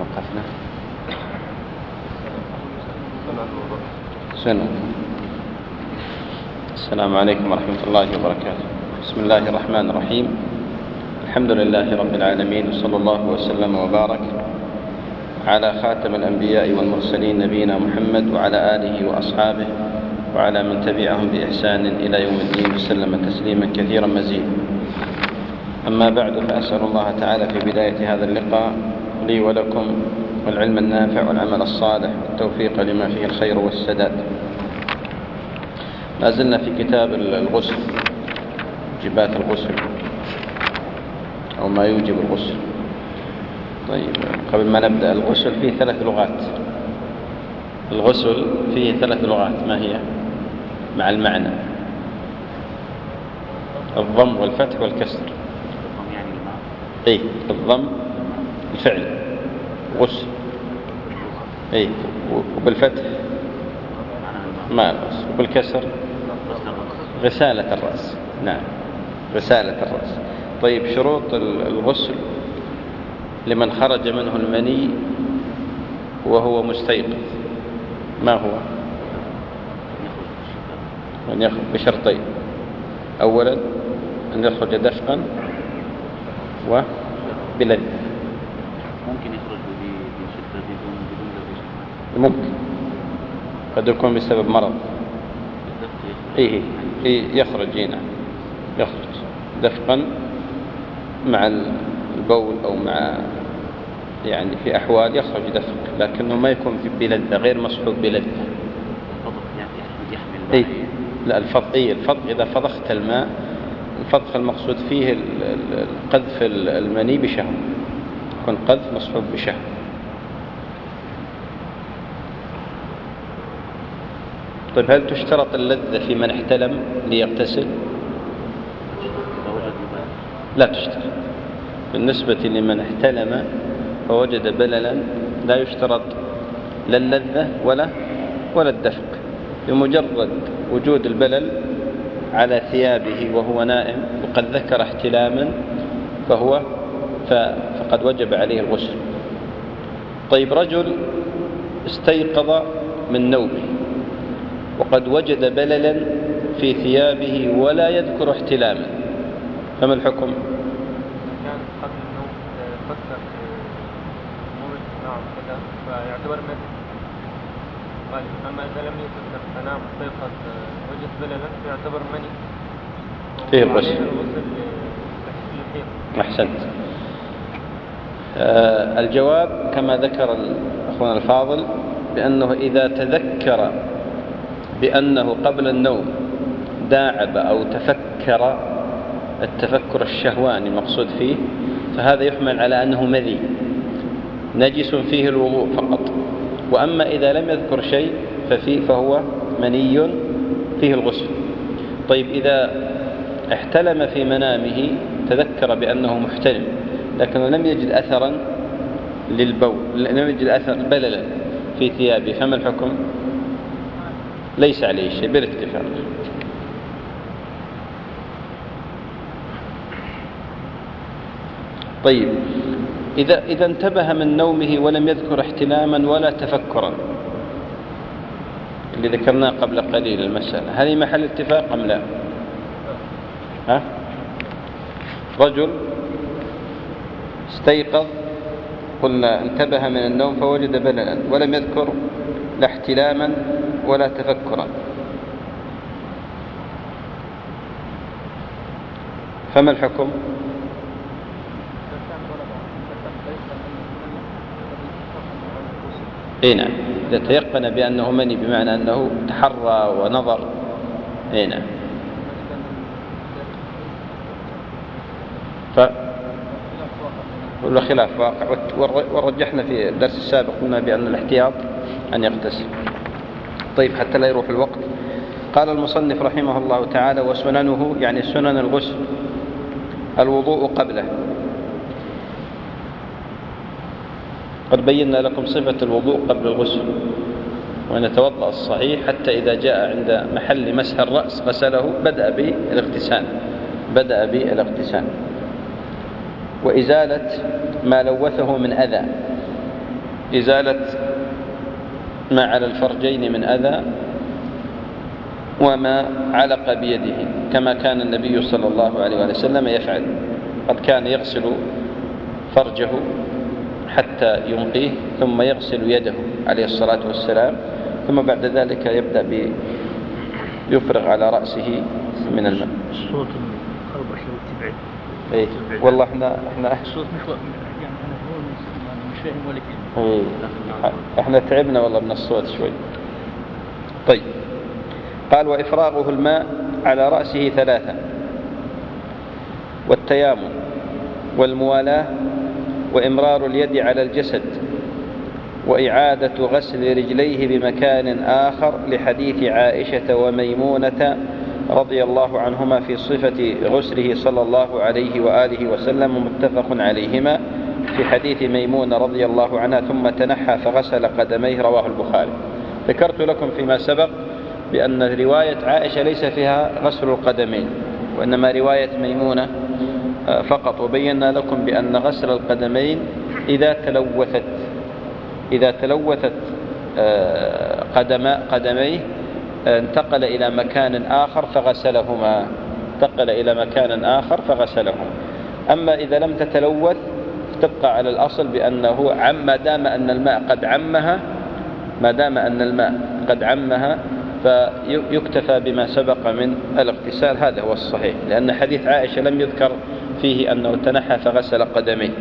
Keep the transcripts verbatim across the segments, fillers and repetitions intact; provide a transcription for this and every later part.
وقفنا سنة. السلام عليكم ورحمة الله وبركاته. بسم الله الرحمن الرحيم. الحمد لله رب العالمين، وصلى الله وسلم وبارك على خاتم الأنبياء والمرسلين نبينا محمد وعلى آله وأصحابه وعلى من تبعهم بإحسان إلى يوم الدين وسلم تسليما كثيرا مزيدا. أما بعد، فأسأل الله تعالى في بداية هذا اللقاء لي ولكم والعلم النافع والعمل الصالح والتوفيق لما فيه الخير والسداد. ما زلنا في كتاب الغسل، جبات الغسل أو ما يوجب الغسل. طيب، قبل ما نبدأ، الغسل فيه ثلاث لغات. الغسل فيه ثلاث لغات، ما هي؟ مع المعنى: الضم والفتح والكسر. اي الضم الفعل غسل، اي وبالفتح ماء الرأس، وبالكسر غسالة الرأس. نعم، غسالة الرأس. طيب، شروط الغسل لمن خرج منه المني وهو مستيقظ ما هو؟ أن يخرج بشرطين: أولا أن يخرج دفقا وبلذة. ممكن يخرج بشدة بدون بدون ممكن، قد يكون بسبب مرض. إيه إيه يخرج هنا، يخرج دفقا مع البول أو مع يعني في أحوال يخرج دفق، لكنه ما يكون في بلذة، غير مصحوب بلذة. إيه لا، الفض إيه الفض إذا فضخت الماء، الفضخ المقصود فيه قذف المني بشهوة، يكون قذف مصحوب بشهوة. طيب، هل تشترط اللذة في من احتلم ليغتسل؟ لا تشترط. بالنسبة لمن احتلم فوجد بللا لا يشترط لا اللذة ولا ولا الدفق. بمجرد وجود البلل على ثيابه وهو نائم وقد ذكر احتلاما فهو فقد وجب عليه الغسل. طيب، رجل استيقظ من نومه وقد وجد بللا في ثيابه ولا يذكر احتلاما، فما الحكم؟ كان قبل النوم فكر موت نعم كذا فيعتبر مثل. أما إذا لم يفكر فنام استيقظ وجد بللا فيعتبر مني فيه الغسل. أحسنت. آه الجواب كما ذكر أخونا الفاضل بأنه إذا تذكر بأنه قبل النوم داعب أو تفكر التفكر الشهواني المقصود فيه، فهذا يحمل على أنه مذي نجس فيه الوضوء فقط. وأما إذا لم يذكر شيء ففيه فهو مني فيه الغسل. طيب، إذا احتلم في منامه، تذكر بأنه محتلم لكنه لم يجد أثرا للبول، لم يجد أثر بللا في ثيابه، فما الحكم؟ ليس عليه شيء بالاتفاق. طيب، إذا إذا انتبه من نومه ولم يذكر احتلاما ولا تفكرا، اللي ذكرناه قبل قليل المسألة، هل هي محل اتفاق أم لا؟ ها؟ رجل استيقظ، قلنا انتبه من النوم فوجد بللا ولم يذكر لا احتلاما ولا تفكرا، فما الحكم؟ اي نعم، إذا تيقن بأنه مني بمعنى أنه تحرى ونظر. اي نعم. ف ولا خلاف واقع، ورجحنا في الدرس السابق قلنا بأن الاحتياط أن يغتسل. طيب، حتى لا يروح الوقت، قال المصنف رحمه الله تعالى: وسننه يعني سنن الغسل الوضوء قبله. قد بينا لكم صفة الوضوء قبل الغسل، وأن يتوضأ الصحيح حتى إذا جاء عند محل مسح الرأس غسله، بدأ بالاغتسال بدأ بالاغتسال وإزالة ما لوثه من أذى. إزالة ما على الفرجين من أذى وما علق بيده، كما كان النبي صلى الله عليه وسلم يفعل. قد كان يغسل فرجه حتى ينقيه، ثم يغسل يده عليه الصلاة والسلام، ثم بعد ذلك يبدأ بيفرغ على رأسه من الماء. الصوت الخربش لو تبعد. إيه والله احنا احنا الصوت مش يعني أنا هو مش فاهم ولا كلمة. إيه احنا تعبنا والله من الصوت شوي. طيب، قال وإفراغه الماء على رأسه ثلاثة، والتيامن والموالاة وإمرار اليد على الجسد، وإعادة غسل رجليه بمكان آخر، لحديث عائشة وميمونة رضي الله عنهما في صفة غسله صلى الله عليه وآله وسلم، متفق عليهما. في حديث ميمونة رضي الله عنها ثم تنحى فغسل قدميه، رواه البخاري. ذكرت لكم فيما سبق بأن رواية عائشة ليس فيها غسل القدمين، وإنما رواية ميمونة فقط، وبينا لكم بأن غسل القدمين إذا تلوثت إذا تلوثت قدما قدميه انتقل إلى مكان آخر فغسلهما انتقل إلى مكان آخر فغسلهما. أما إذا لم تتلوث تبقى على الأصل بأنه عم ما دام أن الماء قد عمها ما دام أن الماء قد عمها فيكتفى بما سبق من الاغتسال. هذا هو الصحيح، لأن حديث عائشة لم يذكر فيه أنه تنحى فغسل قدميه.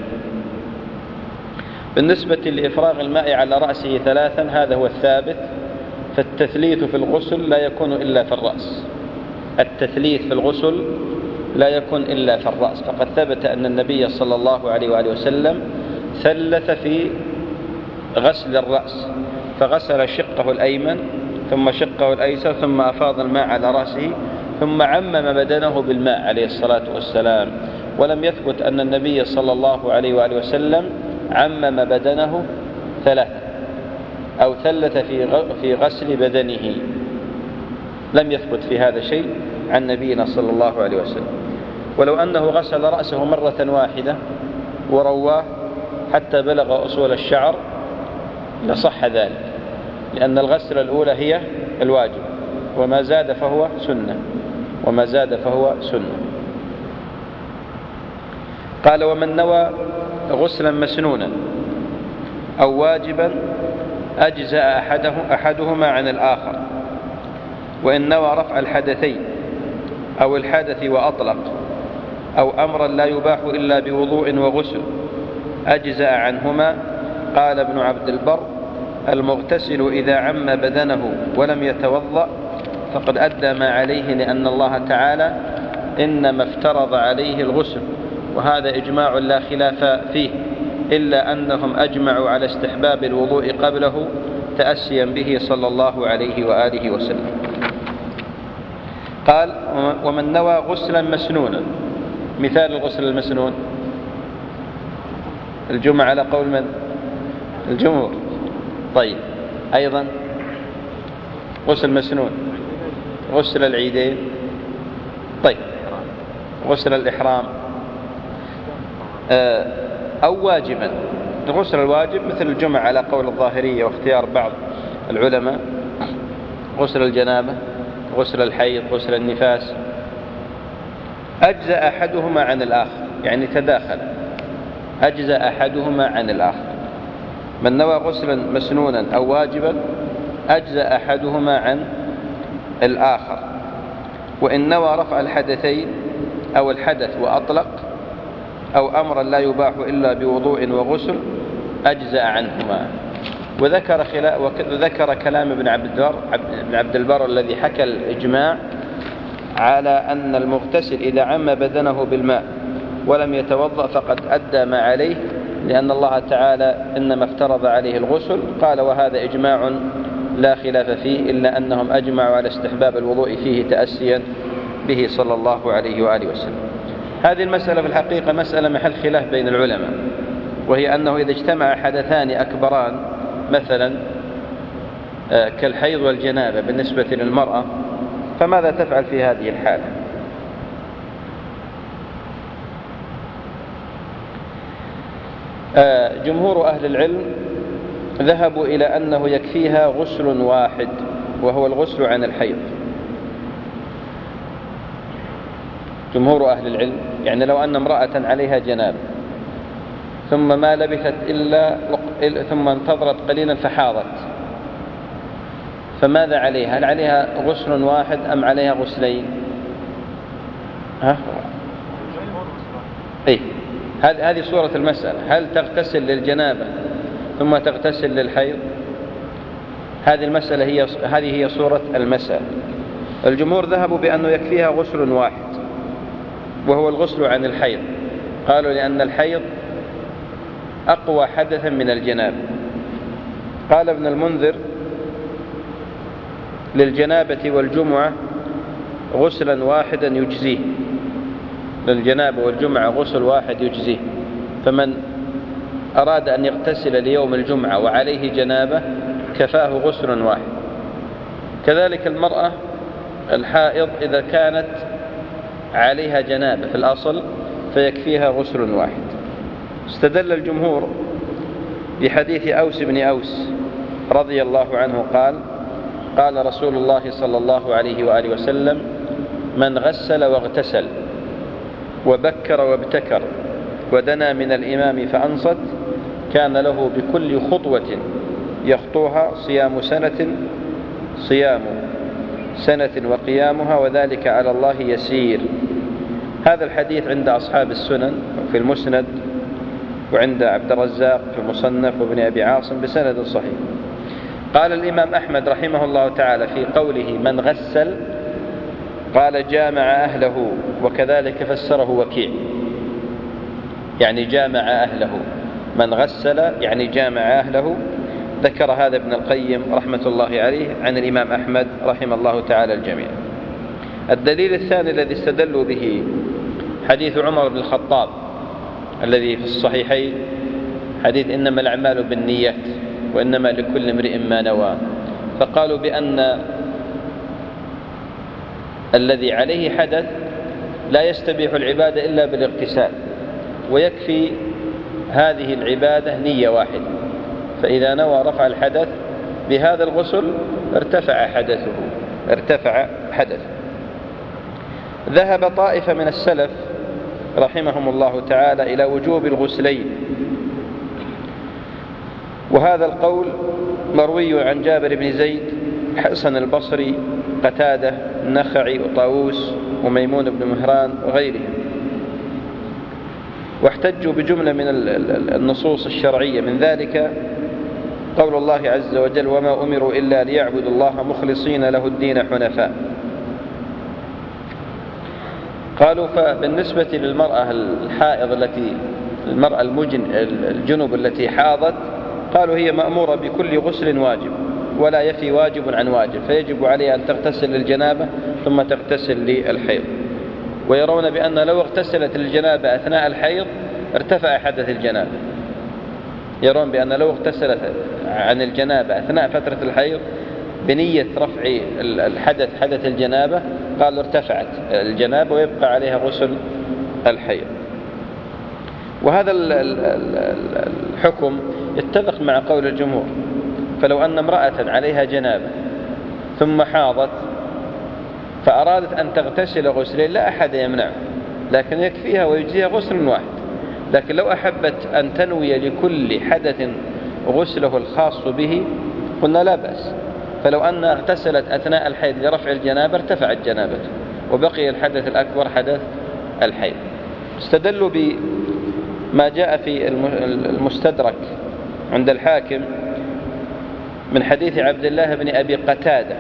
بالنسبة لإفراغ الماء على رأسه ثلاثا هذا هو الثابت، فالتثليث في الغسل لا يكون إلا في الرأس التثليث في الغسل لا يكون إلا في الرأس فقد ثبت أن النبي صلى الله عليه وآله وسلم ثلث في غسل الرأس، فغسل شقه الأيمن ثم شقه الأيسر ثم أفاض الماء على رأسه ثم عمم بدنه بالماء عليه الصلاة والسلام. ولم يثبت أن النبي صلى الله عليه وآله وسلم عمم بدنه ثلاثة أو ثلث في غسل بدنه، لم يثبت في هذا شيء عن نبينا صلى الله عليه وسلم. ولو أنه غسل رأسه مرة واحدة ورواه حتى بلغ أصول الشعر لصح ذلك، لأن الغسل الأولى هي الواجب، وما زاد فهو سنة وما زاد فهو سنة. قال ومن نوى غسلا مسنونا أو واجبا أجزأ أحده أحدهما عن الآخر، وإن نوى رفع الحدثين أو الحدث وأطلق أو أمرا لا يباح إلا بوضوء وغسل أجزأ عنهما. قال ابن عبد البر المغتسل إذا عم بدنه ولم يتوضأ فقد أدى ما عليه، لأن الله تعالى إنما افترض عليه الغسل، وهذا إجماع لا خلاف فيه، إلا أنهم أجمعوا على استحباب الوضوء قبله تأسيا به صلى الله عليه وآله وسلم. قال ومن نوى غسلا مسنونا، مثال الغسل المسنون الجمعة على قول من؟ الجمهور. طيب، أيضا غسل مسنون غسل العيدين، طيب غسل الإحرام أو واجبا. غسل الواجب مثل الجمعة على قول الظاهرية واختيار بعض العلماء، غسل الجنابة، غسل الحيض، غسل النفاس. أجزأ أحدهما عن الآخر، يعني تداخل، أجزأ أحدهما عن الآخر. من نوى غسلا مسنونا أو واجبا أجزأ أحدهما عن الآخر، وإن نوى رفع الحدثين أو الحدث وأطلق أو أمرا لا يباح إلا بوضوء وغسل أجزأ عنهما. وذكر, وذكر كلام ابن عبد البر, ابن عبد البر الذي حكى الإجماع على أن المغتسل إذا عم بدنه بالماء ولم يتوضأ فقد أدى ما عليه، لأن الله تعالى إنما افترض عليه الغسل. قال وهذا إجماع لا خلاف فيه، إلا أنهم أجمعوا على استحباب الوضوء فيه تأسيا به صلى الله عليه وآله وسلم. هذه المسألة في الحقيقة مسألة محل خلاف بين العلماء، وهي أنه إذا اجتمع حدثان أكبران مثلا كالحيض والجنابة بالنسبة للمرأة فماذا تفعل في هذه الحالة؟ جمهور أهل العلم ذهبوا إلى أنه يكفيها غسل واحد وهو الغسل عن الحيض. جمهور أهل العلم يعني لو أن امرأة عليها جنابة ثم ما لبثت إلا ثم انتظرت قليلا فحاضت، فماذا عليها؟ هل عليها غسل واحد أم عليها غسلين؟ ها؟ إيه؟ هذه صورة المسألة. هل تغتسل للجنابة ثم تغتسل للحيض؟ هذه المسألة هي هذه هي صورة المسألة. الجمهور ذهبوا بأنه يكفيها غسل واحد وهو الغسل عن الحيض. قالوا لأن الحيض أقوى حدثا من الجنابة. قال ابن المنذر: للجنابة والجمعة غسلا واحدا يجزيه. للجنابة والجمعة غسل واحد يجزيه، فمن أراد أن يغتسل ليوم الجمعة وعليه جنابة كفاه غسل واحد. كذلك المرأة الحائض إذا كانت عليها جنابة في الأصل فيكفيها غسل واحد. استدل الجمهور بحديث أوس بن أوس رضي الله عنه قال: قال رسول الله صلى الله عليه وآله وسلم: من غسل واغتسل وبكر وابتكر ودنا من الإمام فأنصت كان له بكل خطوة يخطوها صيام سنة صيام سنة وقيامها وذلك على الله يسير. هذا الحديث عند أصحاب السنن في المسند، وعند عبد الرزاق في المصنف، وابن أبي عاصم بسند صحيح. قال الإمام أحمد رحمه الله تعالى في قوله من غسل قال جامع أهله، وكذلك فسره وكيع، يعني جامع أهله. من غسل يعني جامع أهله. ذكر هذا ابن القيم رحمة الله عليه عن الإمام أحمد رحمه الله تعالى الجميع. الدليل الثاني الذي استدلوا به حديث عمر بن الخطاب الذي في الصحيحين، حديث إنما الأعمال بالنيات وإنما لكل امرئ ما نوى. فقالوا بأن الذي عليه حدث لا يستبيح العبادة إلا بالاغتسال، ويكفي هذه العبادة نية واحدة، فإذا نوى رفع الحدث بهذا الغسل ارتفع حدثه ارتفع حدثه. ذهب طائفة من السلف رحمهم الله تعالى إلى وجوب الغسلين، وهذا القول مروي عن جابر بن زيد، حسن البصري، قتادة، النخعي، وطاووس، وميمون بن مهران وغيرهم. واحتجوا بجملة من النصوص الشرعية، من ذلك قول الله عز وجل: وما أمروا إلا ليعبدوا الله مخلصين له الدين حنفاء. قالوا فبالنسبة للمرأة الحائض التي المرأة المجن الجنوب التي حاضت، قالوا هي مأمورة بكل غسل واجب ولا يفي واجب عن واجب، فيجب عليها أن تغتسل للجنابة ثم تغتسل للحيض. ويرون بأن لو اغتسلت للجنابة أثناء الحيض ارتفع حدث الجنابة. يرون بأن لو اغتسلت عن الجنابة أثناء فترة الحيض بنية رفع الحدث حدث الجنابة، قالوا ارتفعت الجنابة ويبقى عليها غسل الحيض. وهذا الحكم يتفق مع قول الجمهور. فلو أن امرأة عليها جنابة ثم حاضت فأرادت أن تغتسل غسلين لا أحد يمنع، لكن يكفيها ويجزيها غسل واحد. لكن لو أحبت أن تنوي لكل حدث غسله الخاص به قلنا لا بأس. فلو أن اغتسلت أثناء الحيض لرفع الجنابة ارتفعت جنابته وبقي الحدث الأكبر حدث الحيض. استدلوا بما جاء في المستدرك عند الحاكم من حديث عبد الله بن أبي قتادة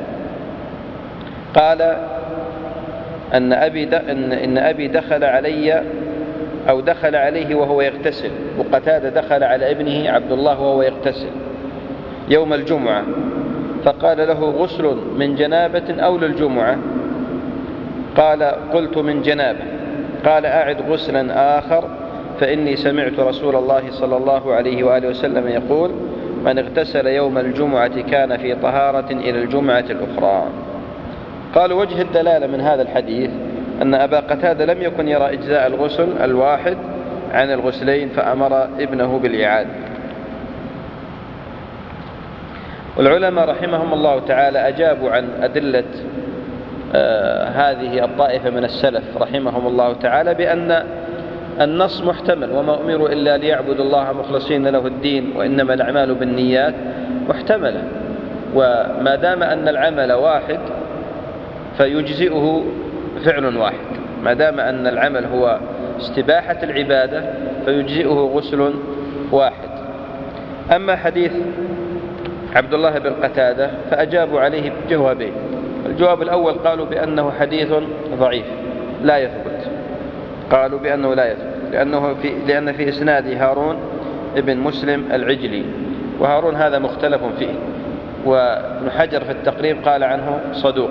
قال أن أبي إن, إن أبي دخل علي أو دخل عليه وهو يغتسل، وقتادة دخل على ابنه عبد الله وهو يغتسل يوم الجمعة، فقال له: غسل من جنابة أو للجمعة؟ قال: قلت من جنابة. قال: أعد غسلا آخر، فإني سمعت رسول الله صلى الله عليه وآله وسلم يقول: من اغتسل يوم الجمعة كان في طهارة إلى الجمعة الأخرى. قالوا وجه الدلالة من هذا الحديث أن أبا قتادة لم يكن يرى إجزاء الغسل الواحد عن الغسلين، فأمر ابنه بالإعادة. والعلماء رحمهم الله تعالى أجابوا عن أدلة آه هذه الطائفة من السلف رحمهم الله تعالى بأن النص محتمل، وما أمروا إلا ليعبدوا الله مخلصين له الدين وإنما الأعمال بالنيات، محتملة. وما دام أن العمل واحد فيجزئه فعل واحد، ما دام أن العمل هو استباحة العبادة فيجزئه غسل واحد. أما حديث عبد الله بن قتادة فأجابوا عليه بجوابين. الجواب الأول قالوا بأنه حديث ضعيف لا يثبت، قالوا بأنه لا يثبت لأنه في لأن في إسناده هارون ابن مسلم العجلي، وهارون هذا مختلف فيه، وابن حجر في التقريب قال عنه صدوق،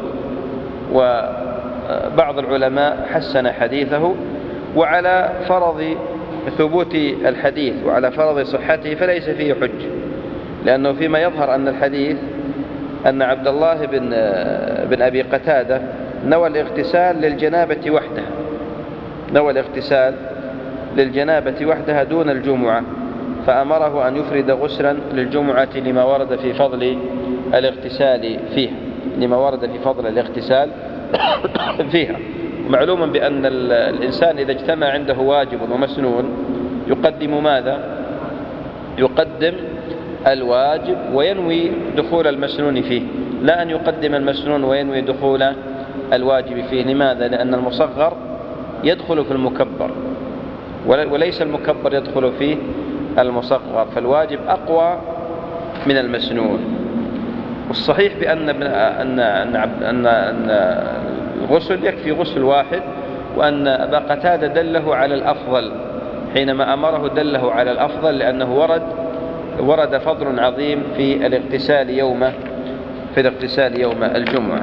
وبعض العلماء حسن حديثه. وعلى فرض ثبوت الحديث وعلى فرض صحته فليس فيه حج، لأنه فيما يظهر أن الحديث أن عبد الله بن, بن أبي قتادة نوى الاغتسال للجنابة وحدها، نوى الاغتسال للجنابة وحدها دون الجمعة، فأمره أن يفرد غسلا للجمعة لما ورد في فضل الاغتسال فيها لما ورد في فضل الاغتسال فيها. معلوم بأن الإنسان إذا اجتمع عنده واجب ومسنون يقدم ماذا؟ يقدم الواجب وينوي دخول المسنون فيه، لا أن يقدم المسنون وينوي دخول الواجب فيه. لماذا؟ لأن المصغر يدخل في المكبر وليس المكبر يدخل فيه المصغر، فالواجب أقوى من المسنون. والصحيح بأن أن أن أن أن الغسل يكفي غسل واحد، وأن أبا قتادة دله على الأفضل حينما أمره دله على الأفضل، لأنه ورد ورد فضل عظيم في الاغتسال يوم في الاغتسال يوم الجمعة.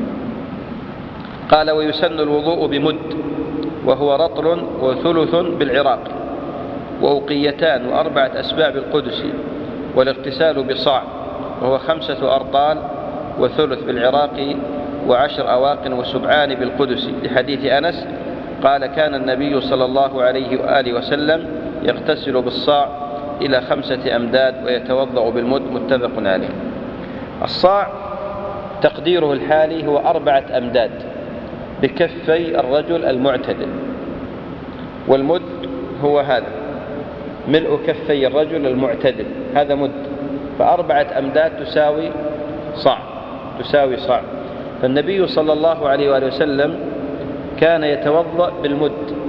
قال: ويسن الوضوء بمد، وهو رطل وثلث بالعراق، وأوقيتان وأربعة أسباع بالقدس، والاغتسال بصاع، وهو خمسة أرطال وثلث بالعراق، وعشر أواق وسبعان بالقدس، لحديث أنس قال: كان النبي صلى الله عليه وآله وسلم يغتسل بالصاع إلى خمسة أمداد ويتوضأ بالمد، متفق عليه. الصاع تقديره الحالي هو أربعة أمداد بكفي الرجل المعتدل، والمد هو هذا ملء كفي الرجل المعتدل، هذا مد، فأربعة أمداد تساوي صاع تساوي صاع. فالنبي صلى الله عليه وآله وسلم كان يتوضأ بالمد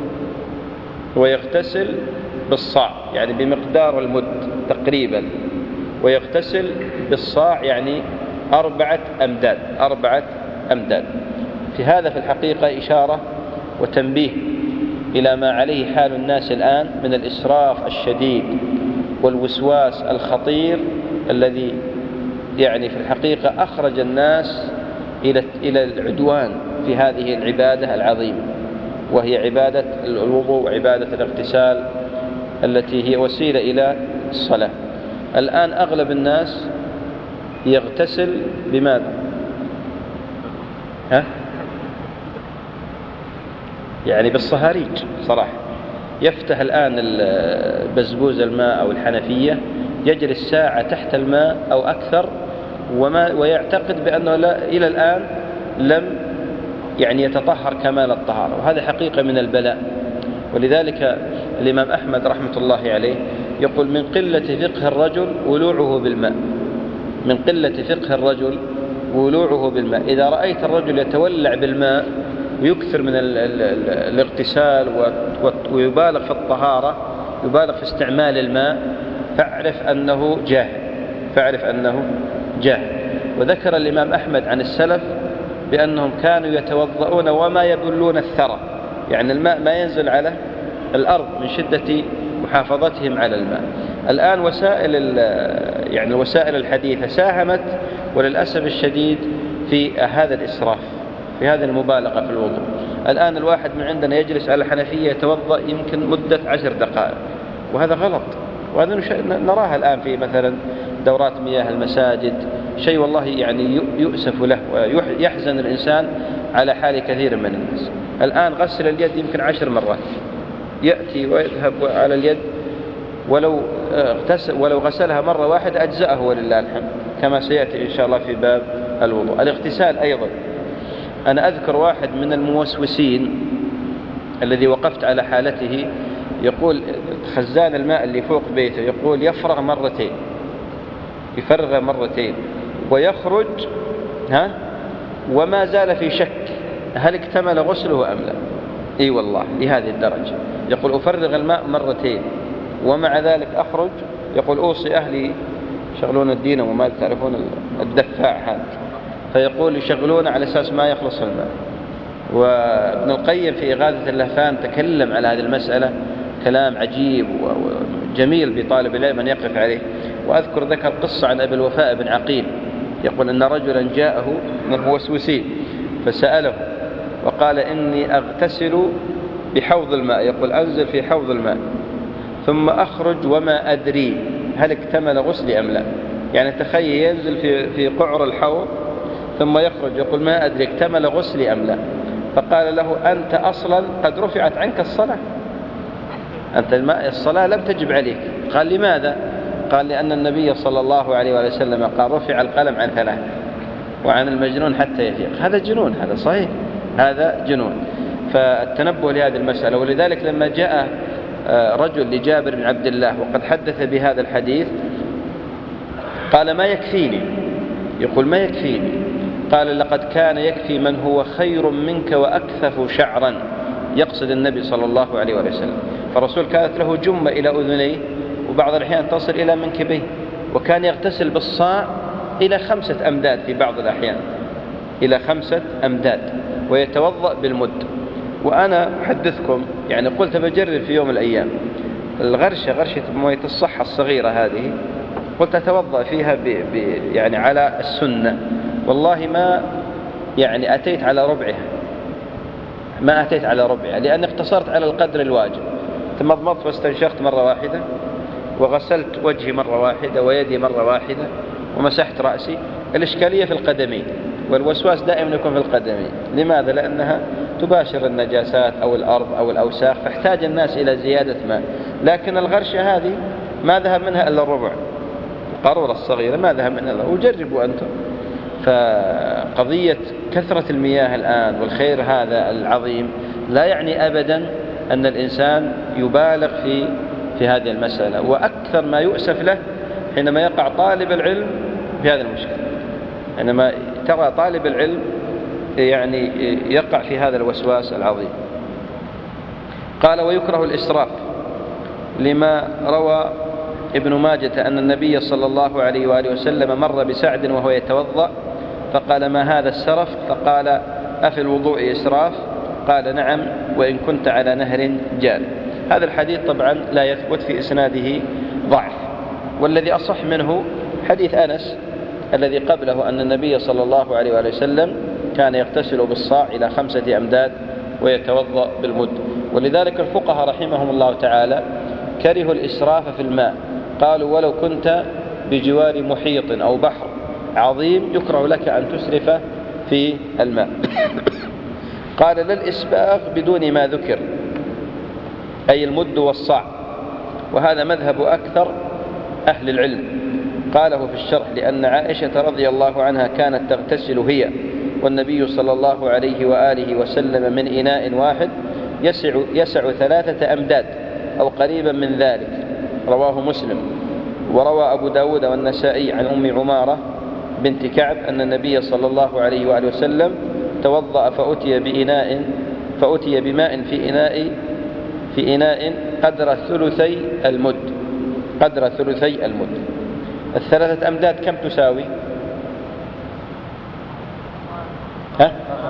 ويغتسل بالصاع، يعني بمقدار المد تقريبا، ويغتسل بالصاع يعني أربعة أمداد أربعة أمداد. في هذا في الحقيقة إشارة وتنبيه إلى ما عليه حال الناس الآن من الإسراف الشديد والوسواس الخطير الذي يعني في الحقيقة أخرج الناس إلى إلى العدوان في هذه العبادة العظيمة، وهي عبادة الوضوء وعبادة الاغتسال التي هي وسيلة إلى الصلاة. الآن أغلب الناس يغتسل بماذا؟ ها؟ يعني بالصهاريج صراحة. يفتح الآن بزبوز الماء أو الحنفية، يجلس ساعة تحت الماء أو أكثر، وما ويعتقد بأنه لا إلى الآن لم يعني يتطهر كمال الطهارة، وهذا حقيقة من البلاء. ولذلك الإمام أحمد رحمة الله عليه يقول: من قلة فقه الرجل ولوعه بالماء، من قلة فقه الرجل ولوعه بالماء. إذا رأيت الرجل يتولع بالماء ويكثر من الاغتسال ويبالغ في الطهارة، يبالغ في استعمال الماء، فاعرف أنه جاهل فاعرف أنه جاهل. وذكر الإمام أحمد عن السلف بأنهم كانوا يتوضؤون وما يبلون الثرى، يعني الماء ما ينزل على الأرض من شدة محافظتهم على الماء. الآن وسائل يعني الوسائل الحديثة ساهمت وللأسف الشديد في هذا الإسراف، في هذه المبالغة في الوضوء. الآن الواحد من عندنا يجلس على الحنفية يتوضأ يمكن مدة عشر دقائق، وهذا غلط، وهذا نراها الآن في مثلا دورات مياه المساجد، شيء والله يعني يؤسف له ويحزن الإنسان على حال كثير من الناس. الآن غسل اليد يمكن عشر مرات، يأتي ويذهب على اليد ولو ولو غسلها مرة واحدة أجزأه ولله الحمد، كما سيأتي إن شاء الله في باب الوضوء. الاغتسال أيضا، أنا أذكر واحد من الموسوسين الذي وقفت على حالته يقول خزان الماء اللي فوق بيته يقول يفرغ مرتين، يفرغ مرتين ويخرج ها وما زال في شك هل اكتمل غسله أم لا. اي والله لهذه الدرجة، يقول أفرغ الماء مرتين ومع ذلك أخرج، يقول أوصي أهلي يشغلون الدين وما تعرفون الدفاع هذا، فيقول يشغلون على أساس ما يخلص الماء. وابن القيم في إغاثة اللهفان تكلم على هذه المسألة كلام عجيب وجميل بطالب العلم أن يقف عليه. وأذكر ذكر قصة عن أبي الوفاء بن عقيل، يقول أن رجلا جاءه من الموسوسين فسأله وقال إني أغتسل بحوض الماء، يقول أنزل في حوض الماء ثم أخرج وما أدري هل اكتمل غسلي أم لا. يعني تخيل ينزل في في قعر الحوض ثم يخرج يقول ما أدري اكتمل غسلي أم لا. فقال له أنت أصلا قد رفعت عنك الصلاة، أنت الصلاة لم تجب عليك. قال لماذا؟ قال لأن النبي صلى الله عليه وآله وسلم قال رفع القلم عن ثلاث وعن المجنون حتى يفيق. هذا جنون، هذا صحيح، هذا جنون. فالتنبه لهذه المسألة. ولذلك لما جاء رجل لجابر بن عبد الله وقد حدث بهذا الحديث قال ما يكفيني، يقول ما يكفيني. قال لقد كان يكفي من هو خير منك وأكثف شعرا، يقصد النبي صلى الله عليه وسلم. فالرسول كانت له جمة إلى أذنيه وبعض الأحيان تصل إلى منكبيه، وكان يغتسل بالصاع إلى خمسة أمداد في بعض الأحيان، إلى خمسة أمداد، ويتوضأ بالمد. وأنا أحدثكم يعني قلت بجرب في يوم من الأيام الغرشة، غرشة موية الصحة الصغيرة هذه، قلت أتوضأ فيها ب ب يعني على السنة، والله ما يعني أتيت على ربعها، ما أتيت على ربعها، لأن اقتصرت على القدر الواجب. تمضمضت واستنشقت مرة واحدة، وغسلت وجهي مرة واحدة، ويدي مرة واحدة، ومسحت رأسي. الإشكالية في القدمين، والوسواس دائما يكون في القدمين. لماذا؟ لأنها تباشر النجاسات أو الأرض أو الأوساخ، فاحتاج الناس إلى زيادة ماء. لكن الغرشة هذه ما ذهب منها إلا الربع، القارورة الصغيرة ما ذهب منها إلا. وجربوا أنتم. فقضية كثرة المياه الآن والخير هذا العظيم لا يعني أبدا أن الإنسان يبالغ في في هذه المسألة. وأكثر ما يؤسف له حينما يقع طالب العلم في هذه المشكلة، حينما ترى طالب العلم يعني يقع في هذا الوسواس العظيم. قال ويكره الإسراف لما روى ابن ماجة أن النبي صلى الله عليه وآله وسلم مر بسعد وهو يتوضأ فقال ما هذا السرف؟ فقال أفي الوضوء إسراف؟ قال نعم وإن كنت على نهر جاري. هذا الحديث طبعا لا يثبت، في إسناده ضعف، والذي أصح منه حديث أنس الذي قبله أن النبي صلى الله عليه وآله وسلم كان يغتسل بالصاع إلى خمسة أمداد ويتوضأ بالمد. ولذلك الفقهاء رحمهم الله تعالى كرهوا الإسراف في الماء، قالوا ولو كنت بجوار محيط أو بحر عظيم يكره لك أن تسرف في الماء. قال لا الإسباغ بدون ما ذكر، أي المد والصاع، وهذا مذهب أكثر أهل العلم. قاله في الشرح لأن عائشة رضي الله عنها كانت تغتسل هي والنبي صلى الله عليه وآله وسلم من إناء واحد يسع, يسع ثلاثة أمداد أو قريبا من ذلك، رواه مسلم. وروى أبو داود والنسائي عن أم عمارة بنت كعب أن النبي صلى الله عليه وآله وسلم توضأ فأتي بإناء فأتي بماء في إناء في إناء قدر ثلثي المد، قدر ثلثي المد. الثلاثة أمداد كم تساوي؟ ها؟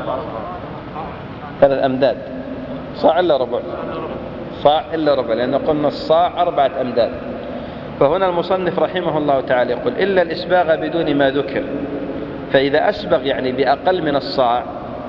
ثلاثة أمداد صاع إلا ربع، صاع إلا ربع، لأن قلنا الصاع أربعة أمداد. فهنا المصنف رحمه الله تعالى يقول إلا الإسباغ بدون ما ذكر، فإذا أسبغ يعني بأقل من الصاع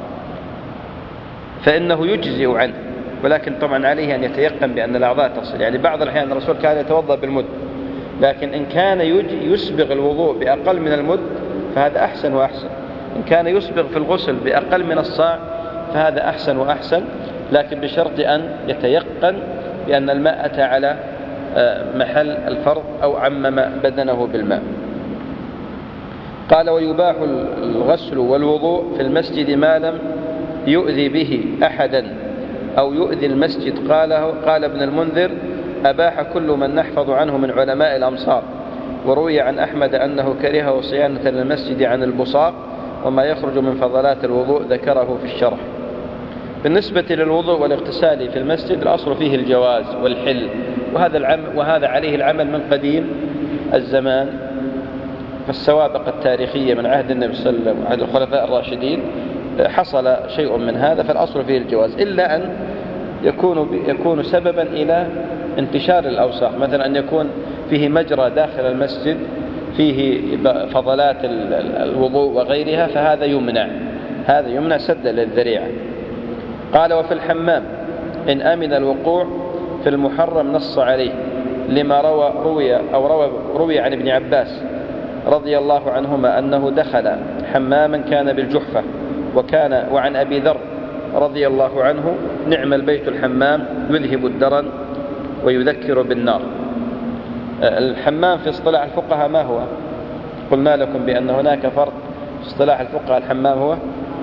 فإنه يجزئ عنه، ولكن طبعا عليه أن يتيقن بأن الأعضاء تصل. يعني بعض الأحيان الرسول كان يتوضأ بالمد، لكن إن كان يسبغ الوضوء بأقل من المد فهذا أحسن وأحسن. إن كان يسبغ في الغسل بأقل من الصاع فهذا أحسن وأحسن، لكن بشرط أن يتيقن بأن الماء أتى على محل الفرض أو عمم بدنه بالماء. قال ويباح الغسل والوضوء في المسجد ما لم يؤذي به أحدا أو يؤذي المسجد. قاله قال ابن المنذر أباح كل من نحفظ عنه من علماء الأمصار، وروي عن أحمد أنه كرهه صيانة للمسجد عن البصاق وما يخرج من فضلات الوضوء، ذكره في الشرح. بالنسبة للوضوء والاغتسال في المسجد الأصل فيه الجواز والحل، وهذا العمل وهذا عليه العمل من قديم الزمان. فالسوابق التاريخية من عهد النبي صلى الله عليه وسلم وعهد الخلفاء الراشدين حصل شيء من هذا، فالأصل فيه الجواز، إلا أن يكون يكون سببا إلى انتشار الأوساخ، مثلا أن يكون فيه مجرى داخل المسجد فيه فضلات الوضوء وغيرها، فهذا يمنع هذا يمنع سدا للذريعة. قال وفي الحمام إن أمن الوقوع في المحرم نص عليه، لما روى روي أو روى روي عن ابن عباس رضي الله عنهما أنه دخل حماما كان بالجحفة، وكان وعن أبي ذر رضي الله عنه نعم البيت الحمام يذهب الدرن ويذكر بالنار. الحمام في اصطلاح الفقهاء ما هو؟ قلنا لكم بأن هناك فرق في اصطلاح الفقهاء. الحمام هو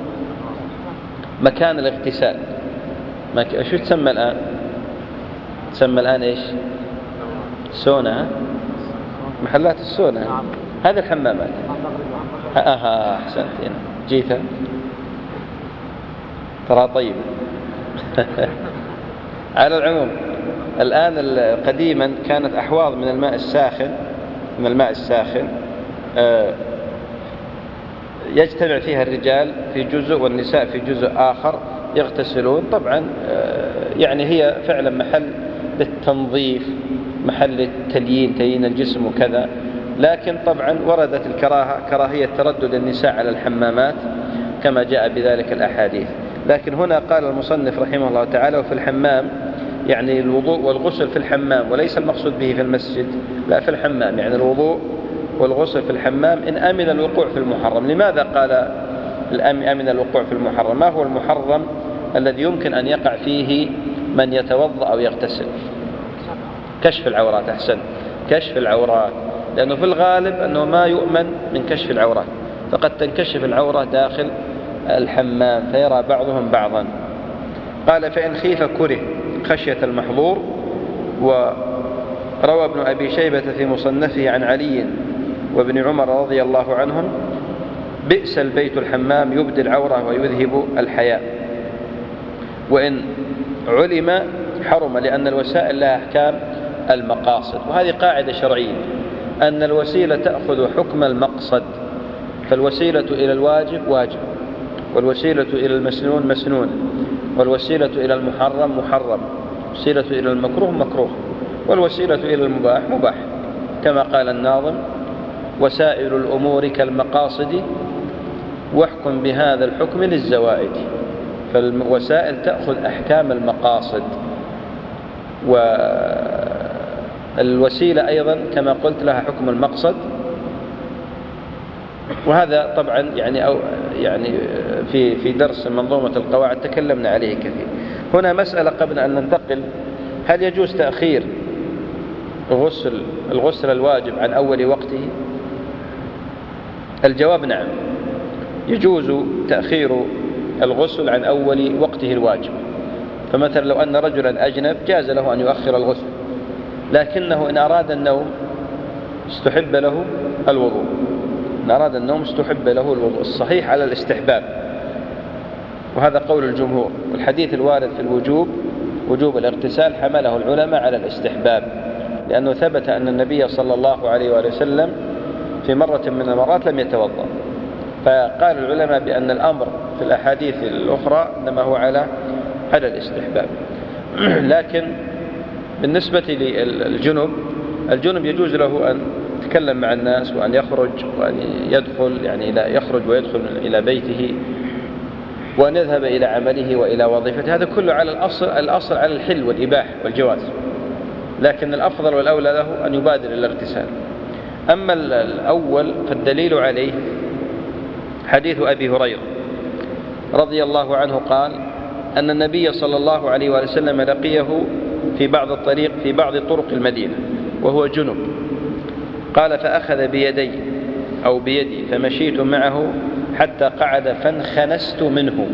مكان الاغتسال. مك... شو تسمى الآن؟ تسمى الآن إيش؟ سونا. محلات السونا هذه الحمامات. أها أحسنت جيتها ترى طيب. على العموم الآن قديما كانت أحواض من الماء الساخن من الماء الساخن يجتمع فيها الرجال في جزء والنساء في جزء آخر يغتسلون. طبعا يعني هي فعلا محل للتنظيف، محل للتليين تليين الجسم وكذا، لكن طبعا وردت الكراهة كراهية تردد النساء على الحمامات كما جاء بذلك الأحاديث. لكن هنا قال المصنف رحمه الله تعالى وفي الحمام يعني الوضوء والغسل في الحمام، وليس المقصود به في المسجد، لا في الحمام، يعني الوضوء والغسل في الحمام إن أمن الوقوع في المحرم. لماذا قال أمن الوقوع في المحرم؟ ما هو المحرم الذي يمكن أن يقع فيه من يتوضأ أو يغتسل؟ كشف العورات. أحسن، كشف العورات، لأنه في الغالب أنه ما يؤمن من كشف العورات، فقد تنكشف العورة داخل الحمام فيرى بعضهم بعضا. قال فإن خيف كره خشية المحظور. وروى ابن أبي شيبة في مصنفه عن علي وابن عمر رضي الله عنهم بئس البيت الحمام يبدي العورة ويذهب الحياء، وإن علم حرم، لأن الوسائل لها أحكام المقاصد. وهذه قاعدة شرعية أن الوسيلة تأخذ حكم المقصد، فالوسيلة إلى الواجب واجب، والوسيلة إلى المسنون مسنون، والوسيلة إلى المحرم محرم، والوسيلة إلى المكروه مكروه، والوسيلة إلى المباح مباح، كما قال الناظم وسائل الأمور كالمقاصد واحكم بهذا الحكم للزوائد. فالوسائل تأخذ أحكام المقاصد، والوسيلة أيضا كما قلت لها حكم المقصد. وهذا طبعا يعني أو يعني في في درس منظومة القواعد تكلمنا عليه كثير. هنا مسألة قبل أن ننتقل، هل يجوز تأخير غسل الغسل الواجب عن أول وقته؟ الجواب نعم، يجوز تأخير الغسل عن أول وقته الواجب. فمثلا لو أن رجلا أجنب جاز له أن يؤخر الغسل، لكنه إن أراد النوم استحب له الوضوء. إن أراد النوم استحب له الوضوء. الصحيح على الاستحباب، وهذا قول الجمهور. والحديث الوارد في الوجوب وجوب الاغتسال حمله العلماء على الاستحباب، لأنه ثبت أن النبي صلى الله عليه وآله وسلم في مرة من المرات لم يتوضأ، فقال العلماء بأن الأمر في الأحاديث الأخرى إنما هو على على الاستحباب. لكن بالنسبة للجنب، الجنب يجوز له أن يتكلم مع الناس وأن يخرج وأن يدخل، يعني لا يخرج ويدخل إلى بيته وأن يذهب إلى عمله وإلى وظيفته. هذا كله على الأصل الأصل على الحل والإباح والجواز، لكن الأفضل والأولى له أن يبادر إلى الاغتسال. أما الأول فالدليل عليه حديث أبي هريرة رضي الله عنه قال أن النبي صلى الله عليه وسلم لقيه في بعض الطريق في بعض طرق المدينة وهو جنب، قال فأخذ بيدي أو بيدي فمشيت معه حتى قعد فانخنست منه.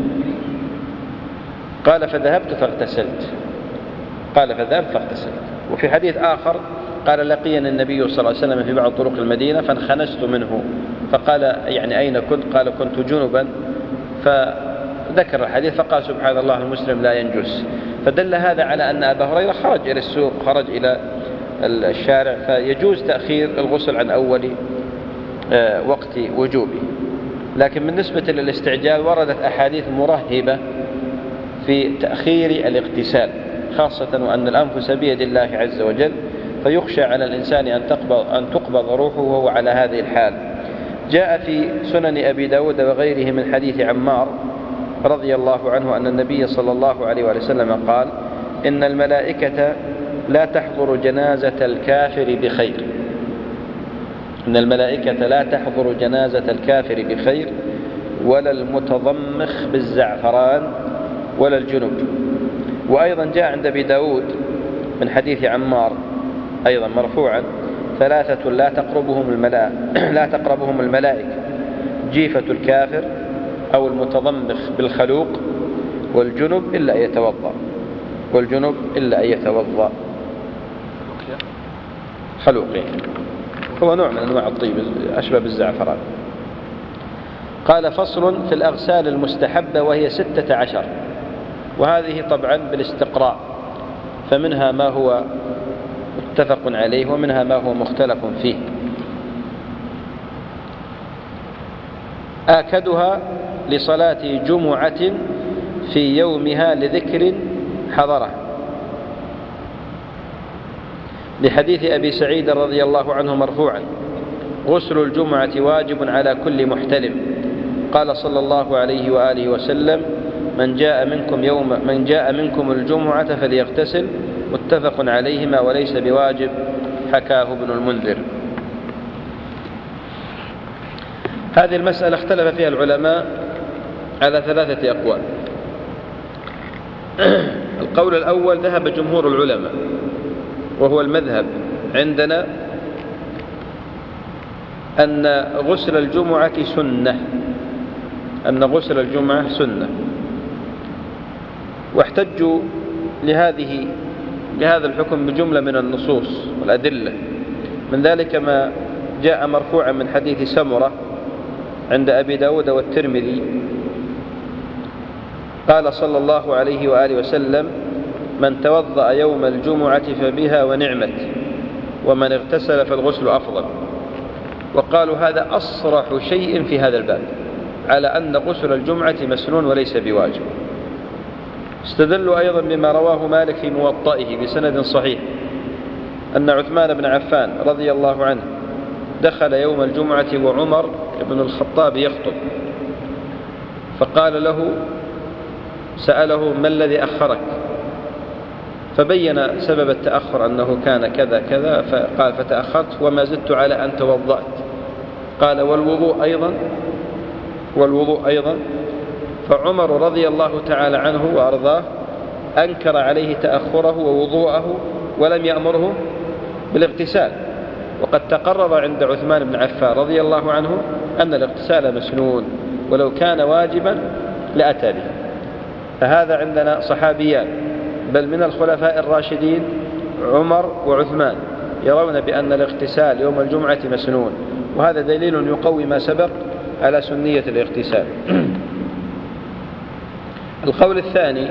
قال فذهبت فاغتسلت قال فذهبت فاغتسلت وفي حديث آخر قال لقيني النبي صلى الله عليه وسلم في بعض طرق المدينة فانخنست منه، فقال يعني أين كنت؟ قال كنت جنبا، فذكر الحديث فقال سبحان الله المسلم لا ينجس. فدل هذا على أن أبا هريرة خرج إلى السوق، خرج إلى الشارع، فيجوز تأخير الغسل عن أول وقت وجوبه. لكن بالنسبة للاستعجال وردت أحاديث مرهبة في تأخير الاغتسال، خاصة وأن الأنفس بيد الله عز وجل، فيخشى على الإنسان أن تقبض, أن تقبض روحه وهو على هذه الحال. جاء في سنن أبي داود وغيره من حديث عمار رضي الله عنه أن النبي صلى الله عليه وسلم قال إن الملائكة لا تحضر جنازة الكافر بخير إن الملائكة لا تحضر جنازة الكافر بخير ولا المتضمخ بالزعفران ولا الجنب. وأيضا جاء عند أبي داود من حديث عمار أيضا مرفوعا ثلاثة لا تقربهم الملائكة لا تقربهم الملائكة جيفة الكافر أو المتضمخ بالخلوق والجنب إلا أن يتوضأ والجنب إلا أن يتوضأ خلوقين هو نوع من أنواع الطيب أشبه بالزعفران. قال فصل في الأغسال المستحبة وهي ستة عشر، وهذه طبعا بالاستقراء، فمنها ما هو متفق عليه ومنها ما هو مختلف فيه. آكدها لصلاة جمعة في يومها لذكر حضره، لحديث أبي سعيد رضي الله عنه مرفوعا غسل الجمعة واجب على كل محتلم. قال صلى الله عليه وآله وسلم من جاء منكم يوم من جاء منكم الجمعة فليغتسل، متفق عليهما وليس بواجب، حكاه ابن المنذر. هذه المسألة اختلف فيها العلماء على ثلاثة أقوال. القول الأول ذهب جمهور العلماء وهو المذهب عندنا أن غسل الجمعة سنة أن غسل الجمعة سنة واحتجوا لهذه لهذا الحكم بجملة من النصوص والأدلة، من ذلك ما جاء مرفوعا من حديث سمرة عند أبي داود والترمذي قال صلى الله عليه وآله وسلم من توضأ يوم الجمعة فبها ونعمت ومن اغتسل فالغسل أفضل. وقالوا هذا أصرح شيء في هذا الباب على أن غسل الجمعة مسنون وليس بواجب. استدلوا أيضا بما رواه مالك في موطئه بسند صحيح أن عثمان بن عفان رضي الله عنه دخل يوم الجمعة وعمر بن الخطاب يخطب، فقال له سأله ما الذي أخرك؟ فبين سبب التأخر أنه كان كذا كذا، فقال فتأخرت وما زدت على أن توضأت. قال والوضوء أيضا والوضوء أيضا فعمر رضي الله تعالى عنه وأرضاه أنكر عليه تأخره ووضوءه ولم يأمره بالاغتسال، وقد تقرر عند عثمان بن عفان رضي الله عنه أن الاغتسال مسنون ولو كان واجبا لأتى به. فهذا عندنا صحابيان بل من الخلفاء الراشدين عمر وعثمان يرون بأن الاغتسال يوم الجمعة مسنون، وهذا دليل يقوي ما سبق على سنية الاغتسال. القول الثاني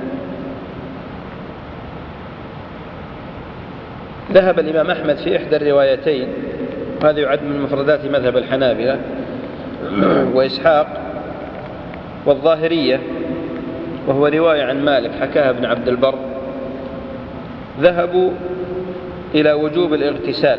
ذهب الإمام أحمد في إحدى الروايتين، وهذا يعد من مفردات مذهب الحنابلة وإسحاق والظاهرية، وهو رواية عن مالك حكاها ابن عبد البر، ذهبوا إلى وجوب الاغتسال.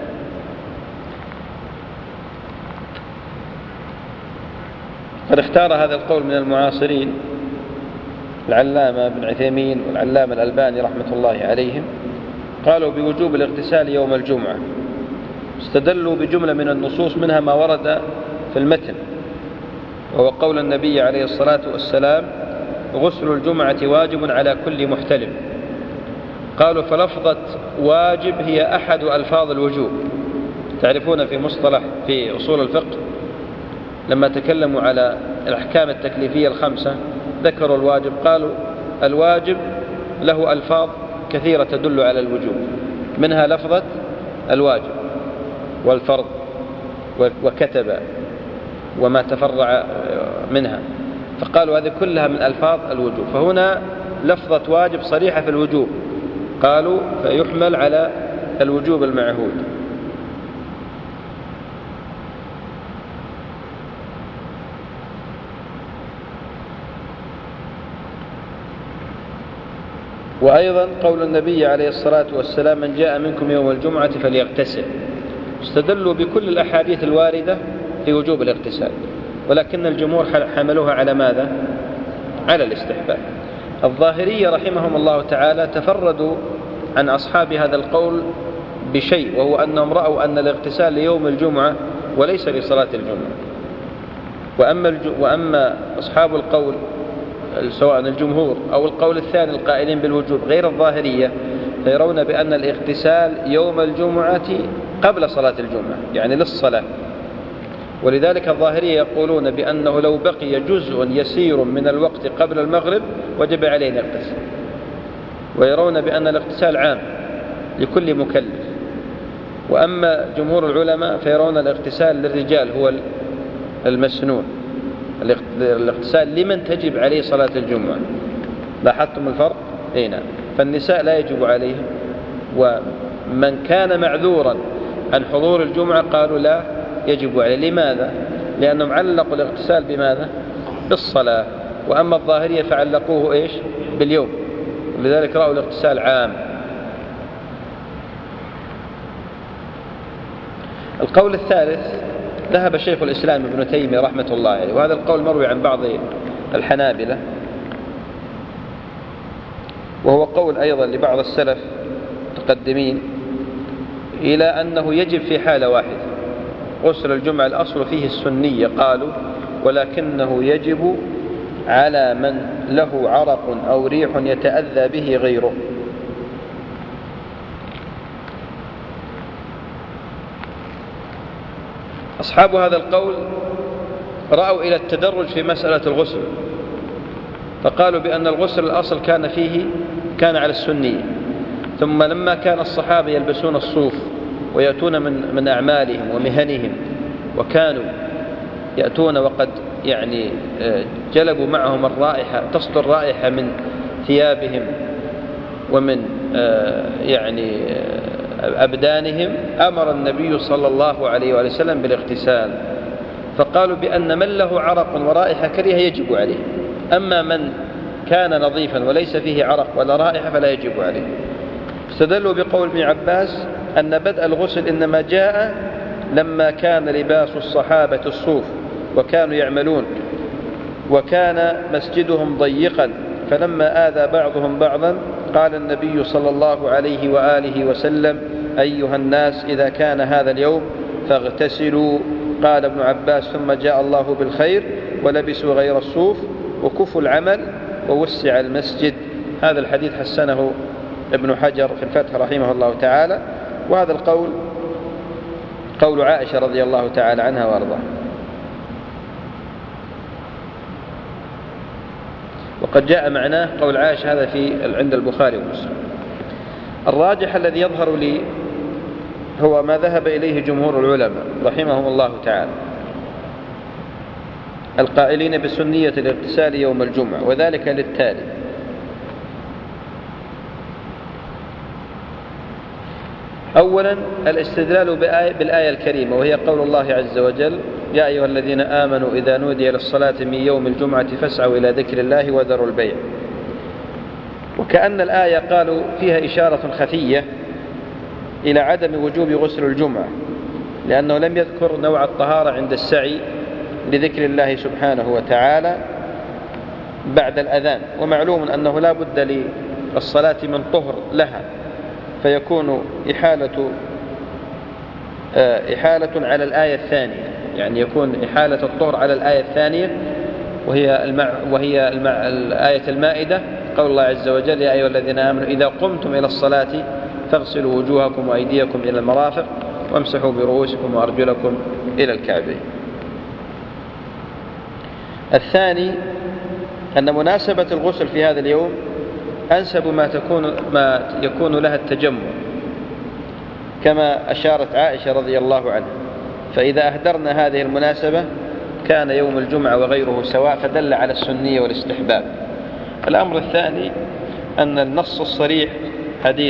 قد اختار هذا القول من المعاصرين العلامة ابن عثيمين والعلامة الألباني رحمة الله عليهم، قالوا بوجوب الاغتسال يوم الجمعة، استدلوا بجملة من النصوص منها ما ورد في المتن وهو قول النبي عليه الصلاة والسلام غسل الجمعة واجب على كل محتلم. قالوا فلفظة واجب هي أحد ألفاظ الوجوب تعرفون في مصطلح في أصول الفقه لما تكلموا على الأحكام التكليفية الخمسة ذكروا الواجب، قالوا الواجب له ألفاظ كثيرة تدل على الوجوب، منها لفظة الواجب والفرض وكتب وما تفرع منها، فقالوا هذه كلها من ألفاظ الوجوب. فهنا لفظة واجب صريحة في الوجوب، قالوا فيحمل على الوجوب المعهود. وأيضا قول النبي عليه الصلاة والسلام من جاء منكم يوم الجمعة فليغتسل، استدلوا بكل الأحاديث الواردة في وجوب الاغتسال، ولكن الجمهور حملوها على ماذا؟ على الاستحباب. الظاهرية رحمهم الله تعالى تفردوا عن أصحاب هذا القول بشيء، وهو أنهم رأوا أن الاغتسال ليوم الجمعة وليس لصلاة الجمعة. وأما, وأما أصحاب القول سواء الجمهور أو القول الثاني القائلين بالوجوب غير الظاهرية فيرون بأن الاغتسال يوم الجمعة قبل صلاة الجمعة، يعني للصلاة. ولذلك الظاهرية يقولون بأنه لو بقي جزء يسير من الوقت قبل المغرب وجب عليه الاغتسال، ويرون بأن الاغتسال عام لكل مكلف. وأما جمهور العلماء فيرون الاغتسال للرجال هو المسنون، الاغتسال لمن تجب عليه صلاة الجمعة. لاحظتم الفرق؟ اي نعم. فالنساء لا يجب عليه، ومن كان معذورا عن حضور الجمعة قالوا لا يجب عليه. لماذا؟ لأنهم علقوا الاغتسال بماذا؟ بالصلاة. وأما الظاهرية فعلقوه إيش؟ باليوم، ولذلك رأوا الاغتسال عام. القول الثالث ذهب شيخ الإسلام ابن تيمية رحمة الله عليه، وهذا القول مروي عن بعض الحنابلة، وهو قول أيضا لبعض السلف المتقدمين، إلى أنه يجب في حالة واحدة غسل الجمعة. الأصل فيه السنية قالوا، ولكنه يجب على من له عرق أو ريح يتأذى به غيره. أصحاب هذا القول رأوا إلى التدرج في مسألة الغسل، فقالوا بأن الغسل الأصل كان فيه كان على السنية، ثم لما كان الصحابة يلبسون الصوف ويأتون من من أعمالهم ومهنهم، وكانوا يأتون وقد يعني جلبوا معهم الرائحة، تصدر الرائحة من ثيابهم ومن يعني أبدانهم، أمر النبي صلى الله عليه وسلم بالاغتسال. فقالوا بأن من له عرق ورائحة كريهة يجب عليه، أما من كان نظيفا وليس فيه عرق ولا رائحة فلا يجب عليه. استدلوا بقول ابن عباس أن بدء الغسل إنما جاء لما كان لباس الصحابة الصوف وكانوا يعملون، وكان مسجدهم ضيقا، فلما آذى بعضهم بعضا قال النبي صلى الله عليه وآله وسلم أيها الناس إذا كان هذا اليوم فاغتسلوا. قال ابن عباس ثم جاء الله بالخير ولبسوا غير الصوف وكفوا العمل ووسع المسجد. هذا الحديث حسنه ابن حجر في الفتح رحمه الله تعالى، وهذا القول قول عائشة رضي الله تعالى عنها وارضاها. وقد جاء معناه قول عائشة هذا في عند البخاري ومسلم. الراجح الذي يظهر لي هو ما ذهب إليه جمهور العلماء رحمهم الله تعالى القائلين بسنية الاغتسال يوم الجمعة، وذلك للتالي: أولا الاستدلال بالآية الكريمة، وهي قول الله عز وجل يا أيها الذين آمنوا إذا نودي للصلاة من يوم الجمعة فاسعوا إلى ذكر الله وذروا البيع. وكأن الآية قالوا فيها إشارة خفية إلى عدم وجوب غسل الجمعة، لأنه لم يذكر نوع الطهارة عند السعي لذكر الله سبحانه وتعالى بعد الأذان، ومعلوم أنه لا بد للصلاة من طهر لها، فيكون إحالة إحالة على الآية الثانية، يعني يكون إحالة الطهر على الآية الثانية وهي المع وهي المع الآية المائدة، قول الله عز وجل يا أيها الذين آمنوا إذا قمتم إلى الصلاة فاغسلوا وجوهكم وأيديكم إلى المرافق وامسحوا برؤوسكم وأرجلكم إلى الكعبين. الثاني أن مناسبة الغسل في هذا اليوم أنسب ما تكون ما يكون لها التجمع، كما أشارت عائشة رضي الله عنها، فإذا أهدرنا هذه المناسبة كان يوم الجمعة وغيره سواء، فدل على السنية والاستحباب. الأمر الثاني أن النص الصريح حديث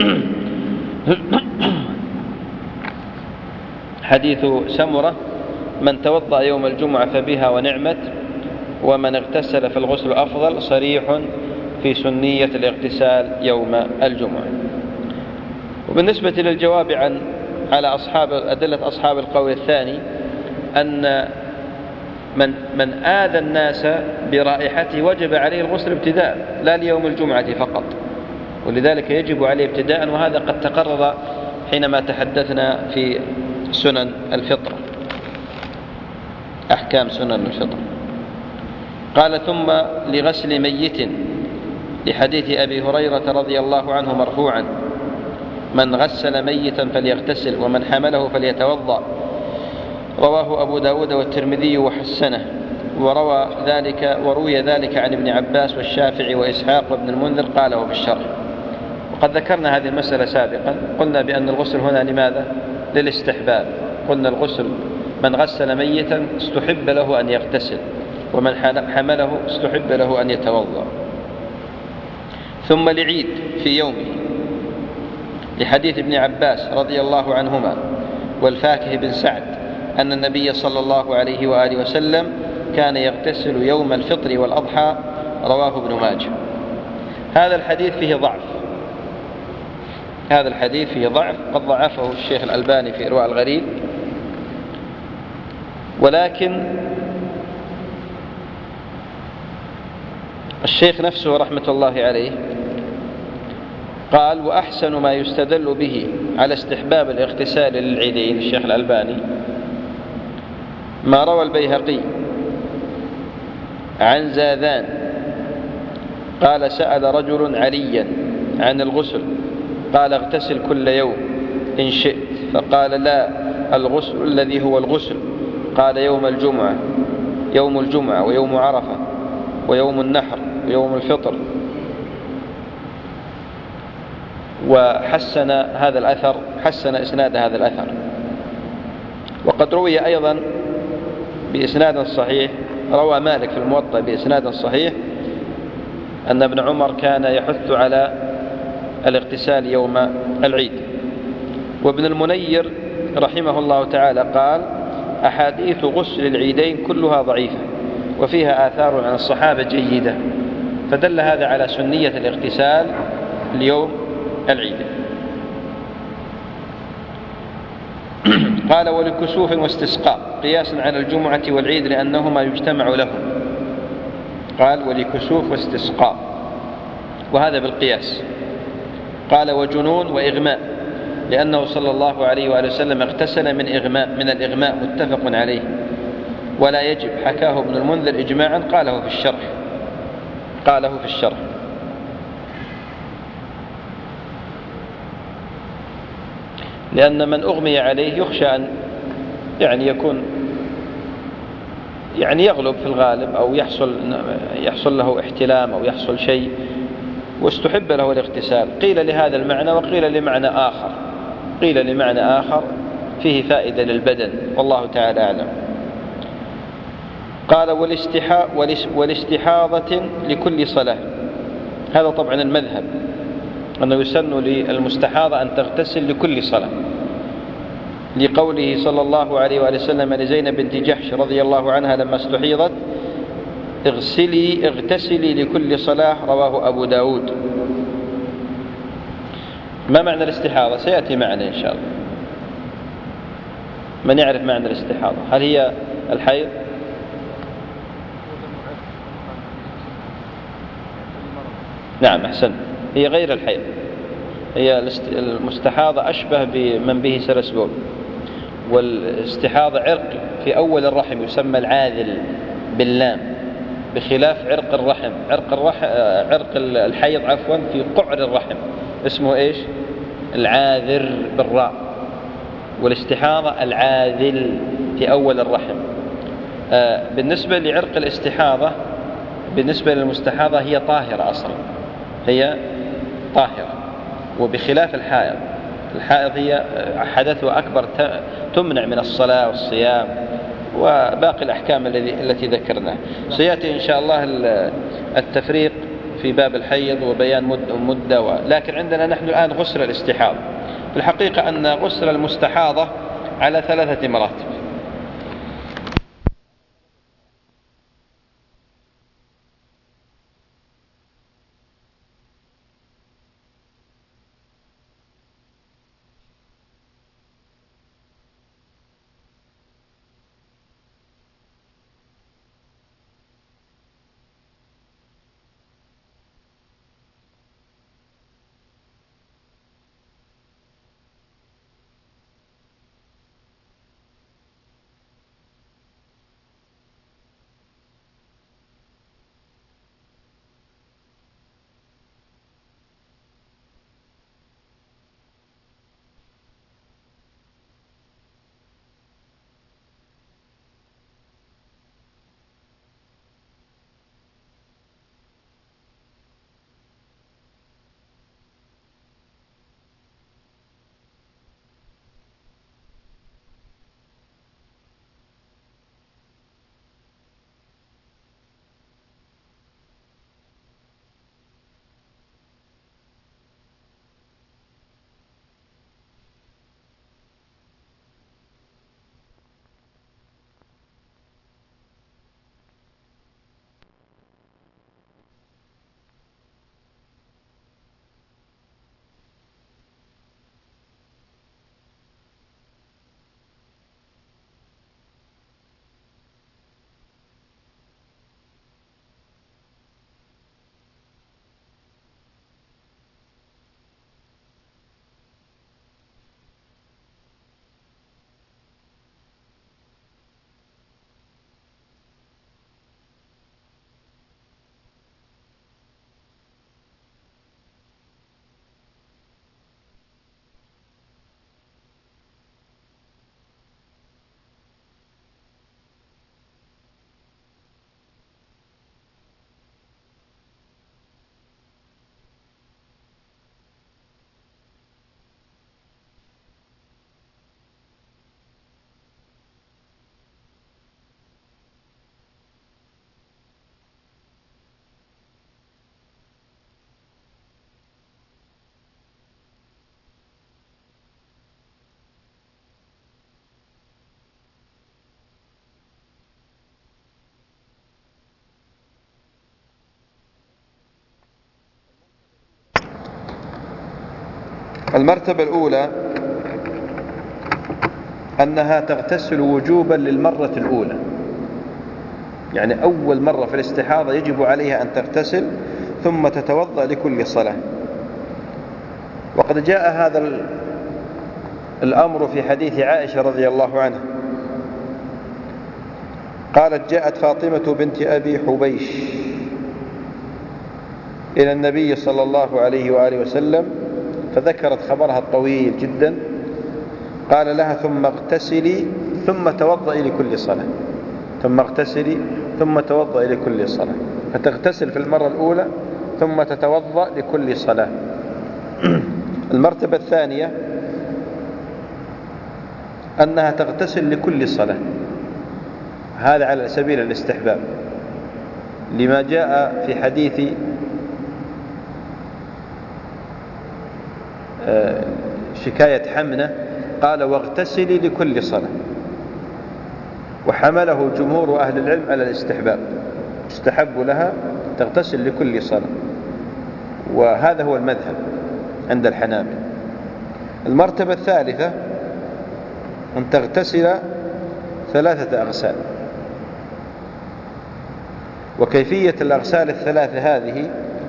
حديث سمرة: من توضأ يوم الجمعة فبها ونعمت، ومن اغتسل فالغسل أفضل، صريح في سنية الاغتسال يوم الجمعة. وبالنسبة للجواب عن على أصحاب أدلة أصحاب القول الثاني، أن من من آذى الناس برائحته وجب عليه الغسل ابتداء، لا ليوم الجمعة فقط، ولذلك يجب عليه ابتداء، وهذا قد تقرر حينما تحدثنا في سنن الفطر، أحكام سنن الفطر. قال: ثم لغسل ميت، لحديث أبي هريرة رضي الله عنه مرفوعا: من غسل ميتا فليغتسل، ومن حمله فليتوضأ. رواه أبو داود والترمذي وحسنه، وروى ذلك وروي ذلك عن ابن عباس والشافعي وإسحاق وابن المنذر، قاله في الشرح. وقد ذكرنا هذه المسألة سابقا، قلنا بأن الغسل هنا لماذا؟ للاستحباب. قلنا الغسل من غسل ميتا استحب له أن يغتسل، ومن حمله استحب له أن يتوضأ. ثم لعيد في يومه، لحديث ابن عباس رضي الله عنهما والفاكه بن سعد أن النبي صلى الله عليه وآله وسلم كان يغتسل يوم الفطر والأضحى، رواه ابن ماجه. هذا الحديث فيه ضعف، هذا الحديث فيه ضعف، قد ضعفه الشيخ الألباني في إرواء الغليل، ولكن الشيخ نفسه رحمة الله عليه قال: وأحسن ما يستدل به على استحباب الاغتسال للعيدين، الشيخ الألباني، ما روى البيهقي عن زاذان قال: سأل رجل عليا عن الغسل، قال: اغتسل كل يوم إن شئت، فقال: لا، الغسل الذي هو الغسل، قال: يوم الجمعة يوم الجمعة ويوم عرفة ويوم النحر ويوم الفطر. وحسن هذا الأثر، حسن إسناد هذا الأثر. وقد روي أيضا بإسناد صحيح، روى مالك في الموطأ بإسناد صحيح، أن ابن عمر كان يحث على الاغتسال يوم العيد. وابن المنير رحمه الله تعالى قال: أحاديث غسل العيدين كلها ضعيفة، وفيها آثار عن الصحابة جيدة، فدل هذا على سنية الاغتسال ليوم العيد. قال: ولكسوف واستسقاء، قياسا على الجمعة والعيد لأنهما يجتمع لهم. قال: ولكسوف واستسقاء، وهذا بالقياس. قال: وجنون وإغماء، لأنه صلى الله عليه وآله وسلم اغتسل من إغماء من الإغماء، متفق عليه. ولا يجب، حكاه ابن المنذر إجماعا، قاله في الشرح قاله في الشرح لأن من أغمي عليه يخشى أن يعني يكون يعني يغلب في الغالب، أو يحصل يحصل له احتلام أو يحصل شيء، واستحب له الاغتسال. قيل لهذا المعنى، وقيل لمعنى آخر قيل لمعنى آخر فيه فائدة للبدن، والله تعالى أعلم. قال: والاستحاضة لكل صلاة، هذا طبعا المذهب، أنه يسن للمستحاضة أن تغتسل لكل صلاة، لقوله صلى الله عليه وآله وسلم لزينب بنت جحش رضي الله عنها لما استحيضت: اغسلي اغتسلي لكل صلاة، رواه أبو داود. ما معنى الاستحاضة؟ سيأتي معنا إن شاء الله. من يعرف معنى الاستحاضة؟ هل هي الحيض؟ نعم، أحسن، هي غير الحيض، هي المستحاضة أشبه بمن به سلسبول، والاستحاضة عرق في أول الرحم يسمى العاذل باللام، بخلاف عرق الرحم عرق الرحم عرق الحيض عفوا في قعر الرحم اسمه إيش؟ العاذر بالراء. والاستحاضة العاذل في أول الرحم. بالنسبة لعرق الاستحاضة بالنسبة للمستحاضة هي طاهرة أصلا، هي طاهرة، وبخلاف الحائض. الحائض هي حدثها أكبر تمنع من الصلاة والصيام وباقي الأحكام التي ذكرناها. سيأتي إن شاء الله التفريق في باب الحيض وبيان مدة و... لكن عندنا نحن الآن غسل الاستحاضة. في الحقيقة أن غسل المستحاضة على ثلاثة مراتب. المرتبة الأولى أنها تغتسل وجوبا للمرة الأولى، يعني أول مرة في الاستحاضة يجب عليها أن تغتسل ثم تتوضأ لكل صلاة. وقد جاء هذا الأمر في حديث عائشة رضي الله عنها قالت: جاءت فاطمة بنت أبي حبيش إلى النبي صلى الله عليه وآله وسلم فذكرت خبرها الطويل جدا. قال لها: ثم اغتسلي ثم توضئي لكل صلاة، ثم اغتسلي ثم توضئي لكل صلاة. فتغتسل في المرة الأولى ثم تتوضأ لكل صلاة. المرتبة الثانية أنها تغتسل لكل صلاة، هذا على سبيل الاستحباب، لما جاء في حديث شكاية حمنة قال: واغتسلي لكل صلاة. وحمله جمهور أهل العلم على الاستحباب، استحب لها تغتسل لكل صلاة، وهذا هو المذهب عند الحنابلة. المرتبة الثالثة أن تغتسل ثلاثة أغسال. وكيفية الأغسال الثلاثة هذه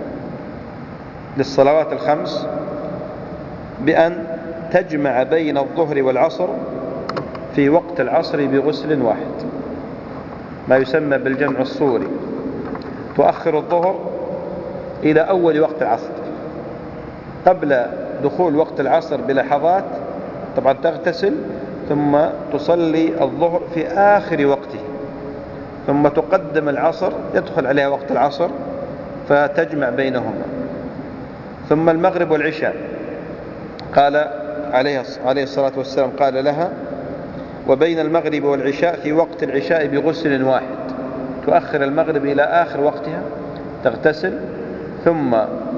للصلوات الخمس بأن تجمع بين الظهر والعصر في وقت العصر بغسل واحد، ما يسمى بالجمع الصوري. تؤخر الظهر إلى أول وقت العصر، قبل دخول وقت العصر بلحظات طبعا تغتسل ثم تصلي الظهر في آخر وقته، ثم تقدم العصر يدخل عليها وقت العصر فتجمع بينهما، ثم المغرب والعشاء. قال عليه الصلاة والسلام قال لها: وبين المغرب والعشاء في وقت العشاء بغسل واحد. تؤخر المغرب إلى آخر وقتها تغتسل، ثم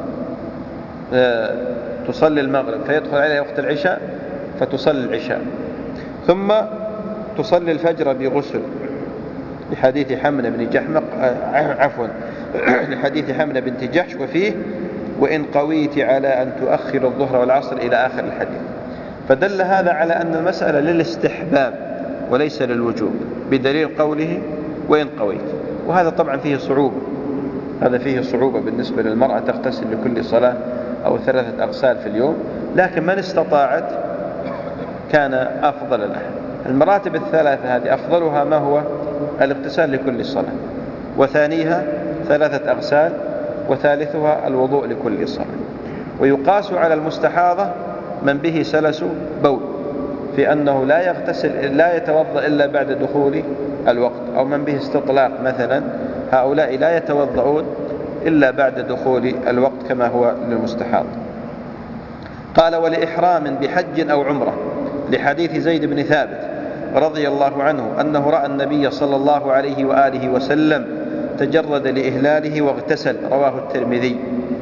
تصلي المغرب فيدخل عليها وقت العشاء فتصلي العشاء، ثم تصلي الفجر بغسل، لحديث حمنة بن جحمق عفوا لحديث حمنة بنت جحش وفيه: وإن قويت على أن تؤخر الظهر والعصر إلى آخر الحديث. فدل هذا على أن المسألة للاستحباب وليس للوجوب، بدليل قوله: وإن قويت. وهذا طبعا فيه صعوبة، هذا فيه صعوبة بالنسبة للمرأة تغتسل لكل صلاة أو ثلاثة أغسال في اليوم، لكن من استطاعت كان أفضل لها. المراتب الثلاثة هذه أفضلها ما هو؟ الاغتسال لكل صلاة، وثانيها ثلاثة أغسال، وثالثها الوضوء لكل صلاة. ويقاس على المستحاضة من به سلس بول، في أنه لا يغتسل لا يتوضأ إلا بعد دخول الوقت، أو من به استطلاق مثلا، هؤلاء لا يتوضؤون إلا بعد دخول الوقت كما هو للمستحاض. قال: ولإحرام بحج أو عمرة، لحديث زيد بن ثابت رضي الله عنه أنه رأى النبي صلى الله عليه وآله وسلم تجرد لإهلاله واغتسل، رواه الترمذي.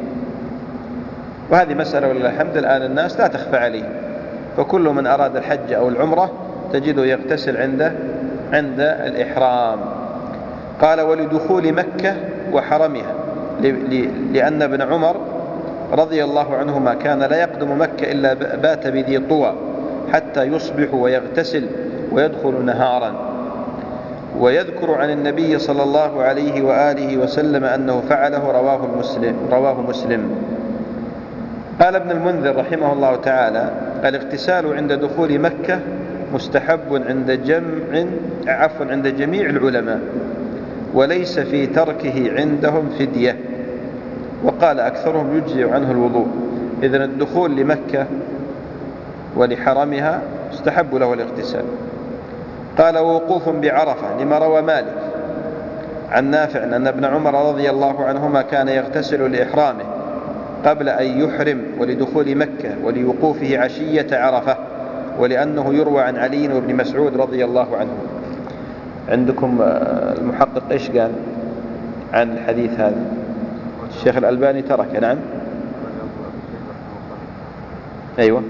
وهذه مسألة ولله الحمد الآن الناس لا تخفى عليه، فكل من أراد الحج أو العمرة تجده يغتسل عنده عند الإحرام. قال: ولدخول مكة وحرمها، لأن ابن عمر رضي الله عنهما كان لا يقدم مكة إلا بات بذي طوى حتى يصبح ويغتسل ويدخل نهارا. ويذكر عن النبي صلى الله عليه وآله وسلم أنه فعله، رواه مسلم, رواه مسلم. قال ابن المنذر رحمه الله تعالى: الاغتسال عند دخول مكة مستحب عند جمع عفوا عند جميع العلماء، وليس في تركه عندهم فدية. وقال أكثرهم يجزئ عنه الوضوء. إذن الدخول لمكة ولحرمها استحب له الاغتسال. قال: ووقوف بعرفة، لما روى مالك عن نافع أن ابن عمر رضي الله عنهما كان يغتسل لإحرامه قبل أن يحرم ولدخول مكة ولوقوفه عشية عرفة، ولأنه يروى عن علي وابن مسعود رضي الله عنه. عندكم المحقق إيش قال عن الحديث هذا؟ الشيخ الألباني ترك. نعم، أيوة،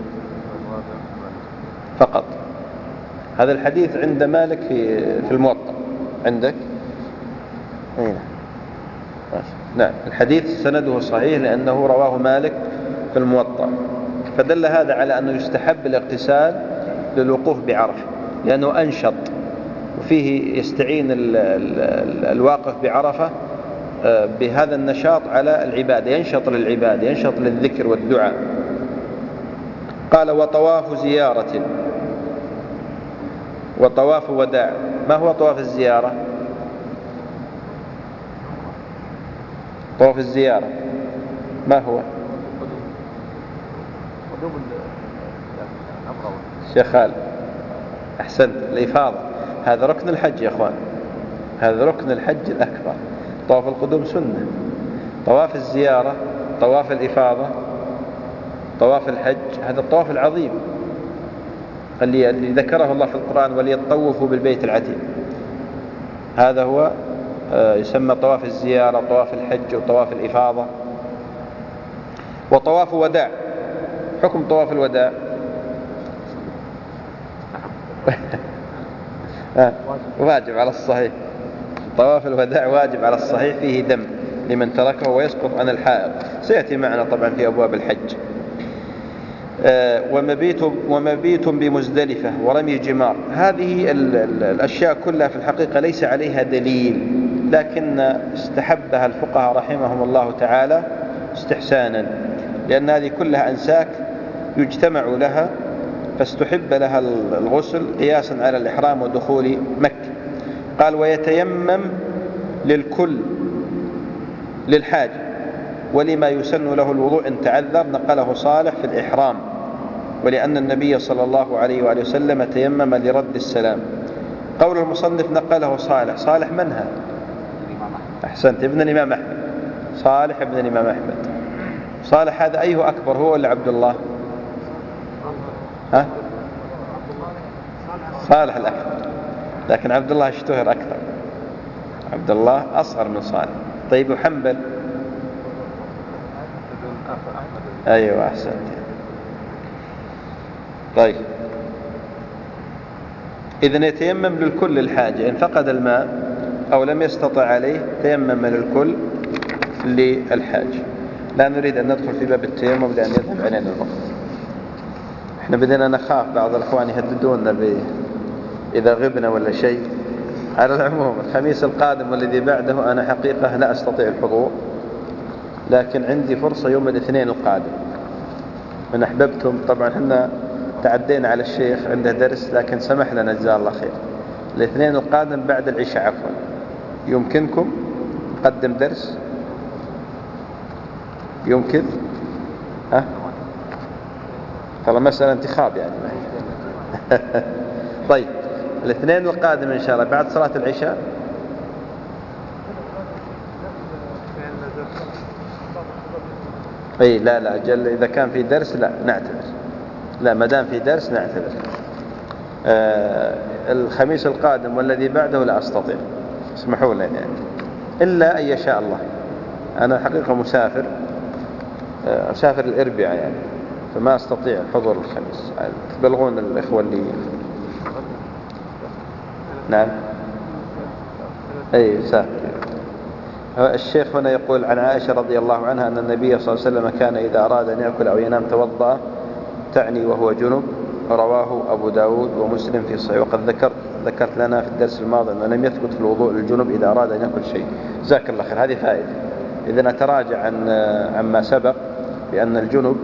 فقط. هذا الحديث عند مالك في في الموطأ. عندك؟ أين؟ نعم، الحديث سنده صحيح لأنه رواه مالك في الموطأ. فدل هذا على أنه يستحب الاغتسال للوقوف بعرفة، لأنه أنشط، وفيه يستعين ال ال الواقف بعرفة بهذا النشاط على العبادة، ينشط للعبادة، ينشط للذكر والدعاء. قال: وطواف زيارة وطواف وداع. ما هو طواف الزيارة؟ طواف الزيارة ما هو؟ شيخ خالد أحسنت، الإفاضة. هذا ركن الحج يا أخوان، هذا ركن الحج الأكبر. طواف القدوم سنة. طواف الزيارة، طواف الإفاضة، طواف الحج، هذا الطواف العظيم اللي ذكره الله في القرآن: وليطوفوا بالبيت العتيق. هذا هو يسمى طواف الزيارة، طواف الحج، وطواف الإفاضة. وطواف وداع، حكم طواف الوداع واجب على الصحيح. طواف الوداع واجب على الصحيح، فيه دم لمن تركه ويسقط عن الحائض، سيأتي معنا طبعا في أبواب الحج. ومبيت ومبيت بمزدلفة ورمي جمار. هذه الأشياء كلها في الحقيقة ليس عليها دليل، لكن استحبها الفقهاء رحمهم الله تعالى استحسانا، لأن هذه كلها أنساك يجتمع لها، فاستحب لها الغسل قياسا على الإحرام ودخول مكة. قال: ويتيمم للكل للحاجة ولما يسن له الوضوء إن تعذر، نقله صالح في الإحرام. ولأن النبي صلى الله عليه وآله وسلم تيمم لرد السلام. قول المصنف نقله صالح. صالح من هذا؟ أحسنت، ابن الإمام أحمد. صالح ابن الإمام أحمد. صالح هذا أيه أكبر، هو ولا عبد الله؟ ها؟ صالح الأكبر، لكن عبد الله اشتهر أكثر. عبد الله أصغر من صالح. طيب وحنبل؟ أيوة أحسنت. طيب إذن يتيمم للكل الحاجة، إن فقد الماء أو لم يستطع عليه تيمم للكل للحاجة. لا نريد أن ندخل في باب التيمم لأن يذهب علينا الوقت. احنا بدنا نخاف بعض الأخوان يهددوننا ب إذا غبنا ولا شيء. على العموم الخميس القادم والذي بعده أنا حقيقة لا أستطيع الحضور، لكن عندي فرصة يوم الاثنين القادم. من أحببتم طبعا احنا تعدينا على الشيخ عنده درس، لكن سمح لنا جزاه الله خير. الاثنين القادم بعد العشاء عفوا، يمكنكم نقدم درس؟ يمكن؟ ها؟ ترى مسألة انتخاب يعني. طيب الاثنين القادم إن شاء الله بعد صلاة العشاء. أي لا لا أجل، إذا كان في درس لا نعتذر، لا ما دام في درس نعتذر. آه الخميس القادم والذي بعده لا أستطيع، اسمحوا لي يعني، إلا أن يشاء الله. أنا حقيقة مسافر، آه أسافر الأربعاء يعني، فما أستطيع الحضور الخميس. تبلغون الإخوة اللي نعم أي سافر. الشيخ هنا يقول عن عائشة رضي الله عنها أن النبي صلى الله عليه وسلم كان إذا أراد أن يأكل أو ينام توضأ، تعني وهو جنب. رواه أبو داود ومسلم في صحيح. وقد ذكرت ذكرت لنا في الدرس الماضي أنه لم يثبت في الوضوء للجنب إذا أراد أن يأكل شيء. جزاك الله خير، هذه فائدة. إذا نتراجع عن عما سبق بأن الجنب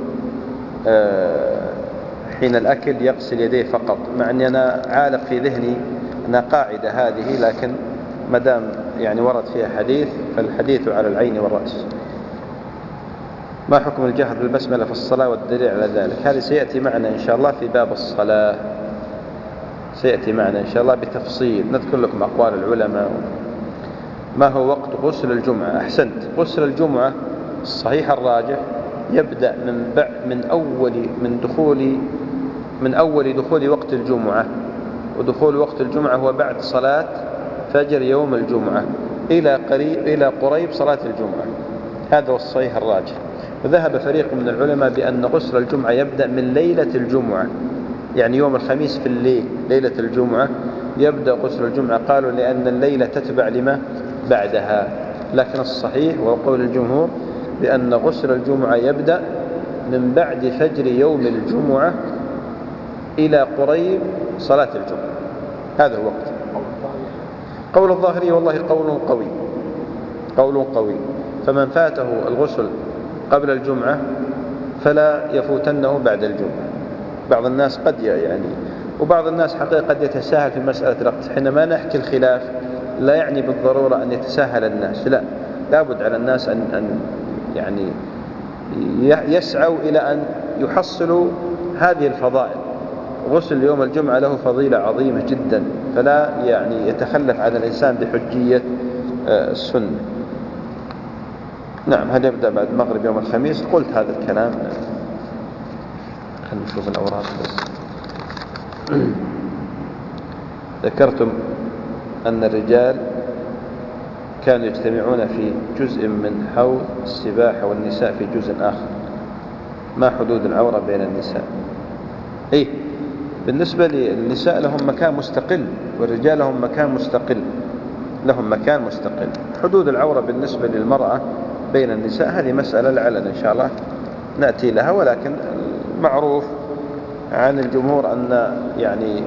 حين الأكل يغسل يديه فقط، مع أني أنا عالق في ذهني أن قاعدة هذه، لكن مدام يعني ورد فيها حديث فالحديث على العين والرأس. ما حكم الجهر بالبسملة في الصلاة والدليل على ذلك؟ هذه سيأتي معنا إن شاء الله في باب الصلاة، سيأتي معنا إن شاء الله بتفصيل، نذكر لكم أقوال العلماء. ما هو وقت غسل الجمعة؟ أحسنت، غسل الجمعة الصحيح الراجح يبدأ من بعد من أول من دخول من أول دخول وقت الجمعة، ودخول وقت الجمعة هو بعد صلاة فجر يوم الجمعة إلى قريب إلى قريب صلاة الجمعة. هذا هو الصحيح الراجح. وذهب فريق من العلماء بأن غسل الجمعة يبدأ من ليلة الجمعة، يعني يوم الخميس في الليل ليلة الجمعة يبدأ غسل الجمعة. قالوا لأن الليلة تتبع لما بعدها، لكن الصحيح وقول الجمهور بأن غسل الجمعة يبدأ من بعد فجر يوم الجمعة إلى قريب صلاة الجمعة. هذا هو وقت. قول الظاهري والله قول قوي، قول قوي. فمن فاته الغسل قبل الجمعة فلا يفوتنه بعد الجمعة. بعض الناس قد يعني، وبعض الناس حقيقة قد يتساهل في مسألة الوقت. حينما نحكي الخلاف لا يعني بالضرورة أن يتساهل الناس، لا، لابد على الناس أن, أن يعني يسعوا إلى أن يحصلوا هذه الفضائل. غسل يوم الجمعة له فضيلة عظيمة جدا، فلا يعني يتخلف عن الإنسان بحجية السنة. نعم، هل يبدأ بعد المغرب يوم الخميس؟ قلت هذا الكلام. خلينا نشوف الأوراق بس. ذكرتم أن الرجال كانوا يجتمعون في جزء من حوض السباحة والنساء في جزء آخر. ما حدود العورة بين النساء؟ إيه، بالنسبة للنساء لهم مكان مستقل، والرجال لهم مكان مستقل، لهم مكان مستقل. حدود العورة بالنسبة للمرأة بين النساء هذه مسألة لعلنا إن شاء الله نأتي لها، ولكن معروف عن الجمهور أن يعني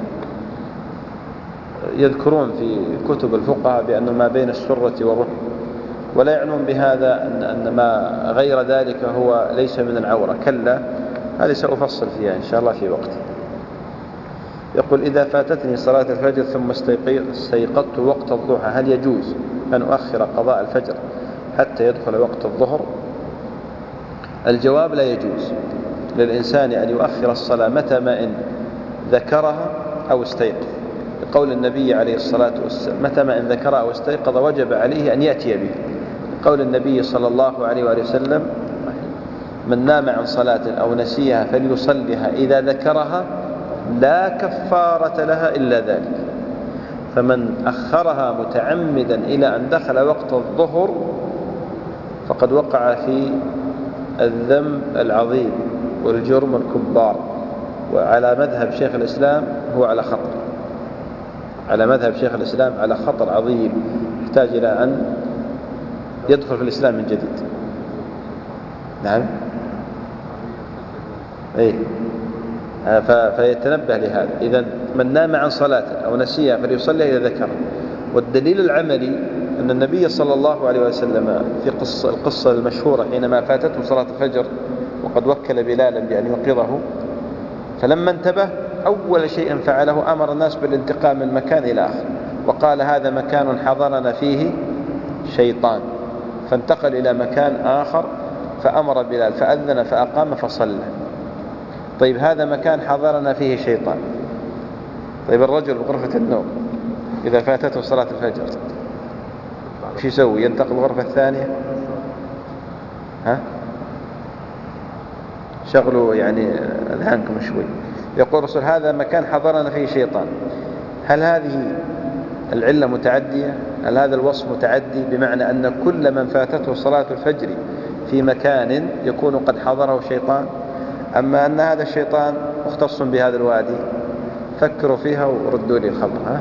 يذكرون في كتب الفقهاء بأن ما بين السرة والركبة، ولا يعنون بهذا أن, أن ما غير ذلك هو ليس من العورة، كلا، هذه سأفصل فيها إن شاء الله في وقت. يقول إذا فاتتني صلاة الفجر ثم استيقظت وقت الضحى هل يجوز أن أؤخر قضاء الفجر حتى يدخل وقت الظهر؟ الجواب لا يجوز. للإنسان أن يؤخر الصلاة متى ما إن ذكرها أو استيقظ، لقول النبي عليه الصلاة والسلام متى ما إن ذكرها أو استيقظ وجب عليه أن يأتي به، قول النبي صلى الله عليه وآله وسلم من نام عن صلاة أو نسيها فليصلها إذا ذكرها لا كفارة لها إلا ذلك. فمن أخرها متعمدا إلى أن دخل وقت الظهر فقد وقع في الذنب العظيم والجرم الكبار، وعلى مذهب شيخ الإسلام هو على خطر، على مذهب شيخ الإسلام على خطر عظيم يحتاج إلى أن يدخل في الإسلام من جديد. نعم أي فيتنبه لهذا. إذا من نام عن صلاة أو نسيها فليصلي إذا ذكر. والدليل العملي أن النبي صلى الله عليه وسلم في قصة القصة المشهورة حينما فاتته صلاة الفجر وقد وكل بلالا بأن يوقظه، فلما انتبه أول شيء فعله أمر الناس بالانتقال من مكان إلى آخر، وقال هذا مكان حضرنا فيه شيطان، فانتقل إلى مكان آخر فأمر بلال فأذن فأقام فصلى. طيب هذا مكان حضرنا فيه شيطان، طيب الرجل بغرفة النوم إذا فاتته صلاة الفجر شو يسوي؟ ينتقل الغرفة الثانية؟ ها؟ شغلوا يعني أذهانكم شوي. يقول الرسول هذا مكان حضرنا فيه شيطان، هل هذه العلة متعدية؟ هل هذا الوصف متعدي بمعنى أن كل من فاتته صلاة الفجر في مكان يكون قد حضره شيطان، أما أن هذا الشيطان مختص بهذا الوادي؟ فكروا فيها وردوا لي الخبر. ها؟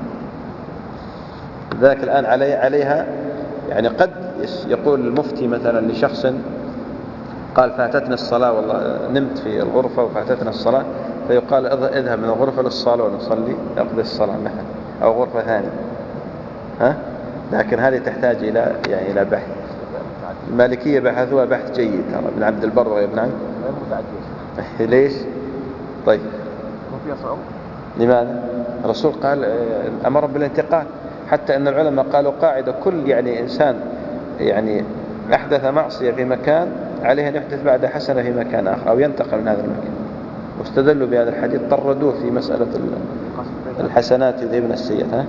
ذاك الآن علي عليها يعني قد يقول المفتي مثلا لشخص قال فاتتنا الصلاة والله نمت في الغرفة وفاتتنا الصلاة، فيقال اذهب من الغرفة للصالون وصلي اقضي الصلاة مثلا، أو غرفة ثانية. ها؟ لكن هذه تحتاج إلى يعني إلى بحث. المالكية بحثوها بحث جيد ترى ابن عبد البر وابن عم. ليش؟ طيب لماذا؟ الرسول قال أمر بالانتقال، حتى أن العلماء قالوا قاعدة كل يعني إنسان يعني أحدث معصية في مكان عليه أن يحدث بعد حسنة في مكان آخر أو ينتقل من هذا المكان، واستدلوا بهذا الحديث طردوه في مسألة الحسنات يذهبن السيئات. ها؟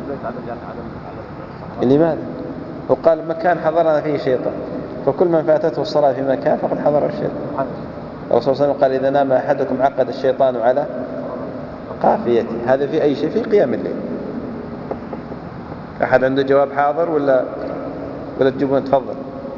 لماذا؟ وقال مكان حضرنا فيه شيطان، فكل من فاتته الصلاة في مكان فقد حضر الشيطان. الرسول صلى الله عليه وسلم قال إذا نام أحدكم عقد الشيطان على قافيته. هذا في أي شيء؟ في قيام الليل. أحد عنده جواب حاضر ولا ولا تجيبون؟ تفضل.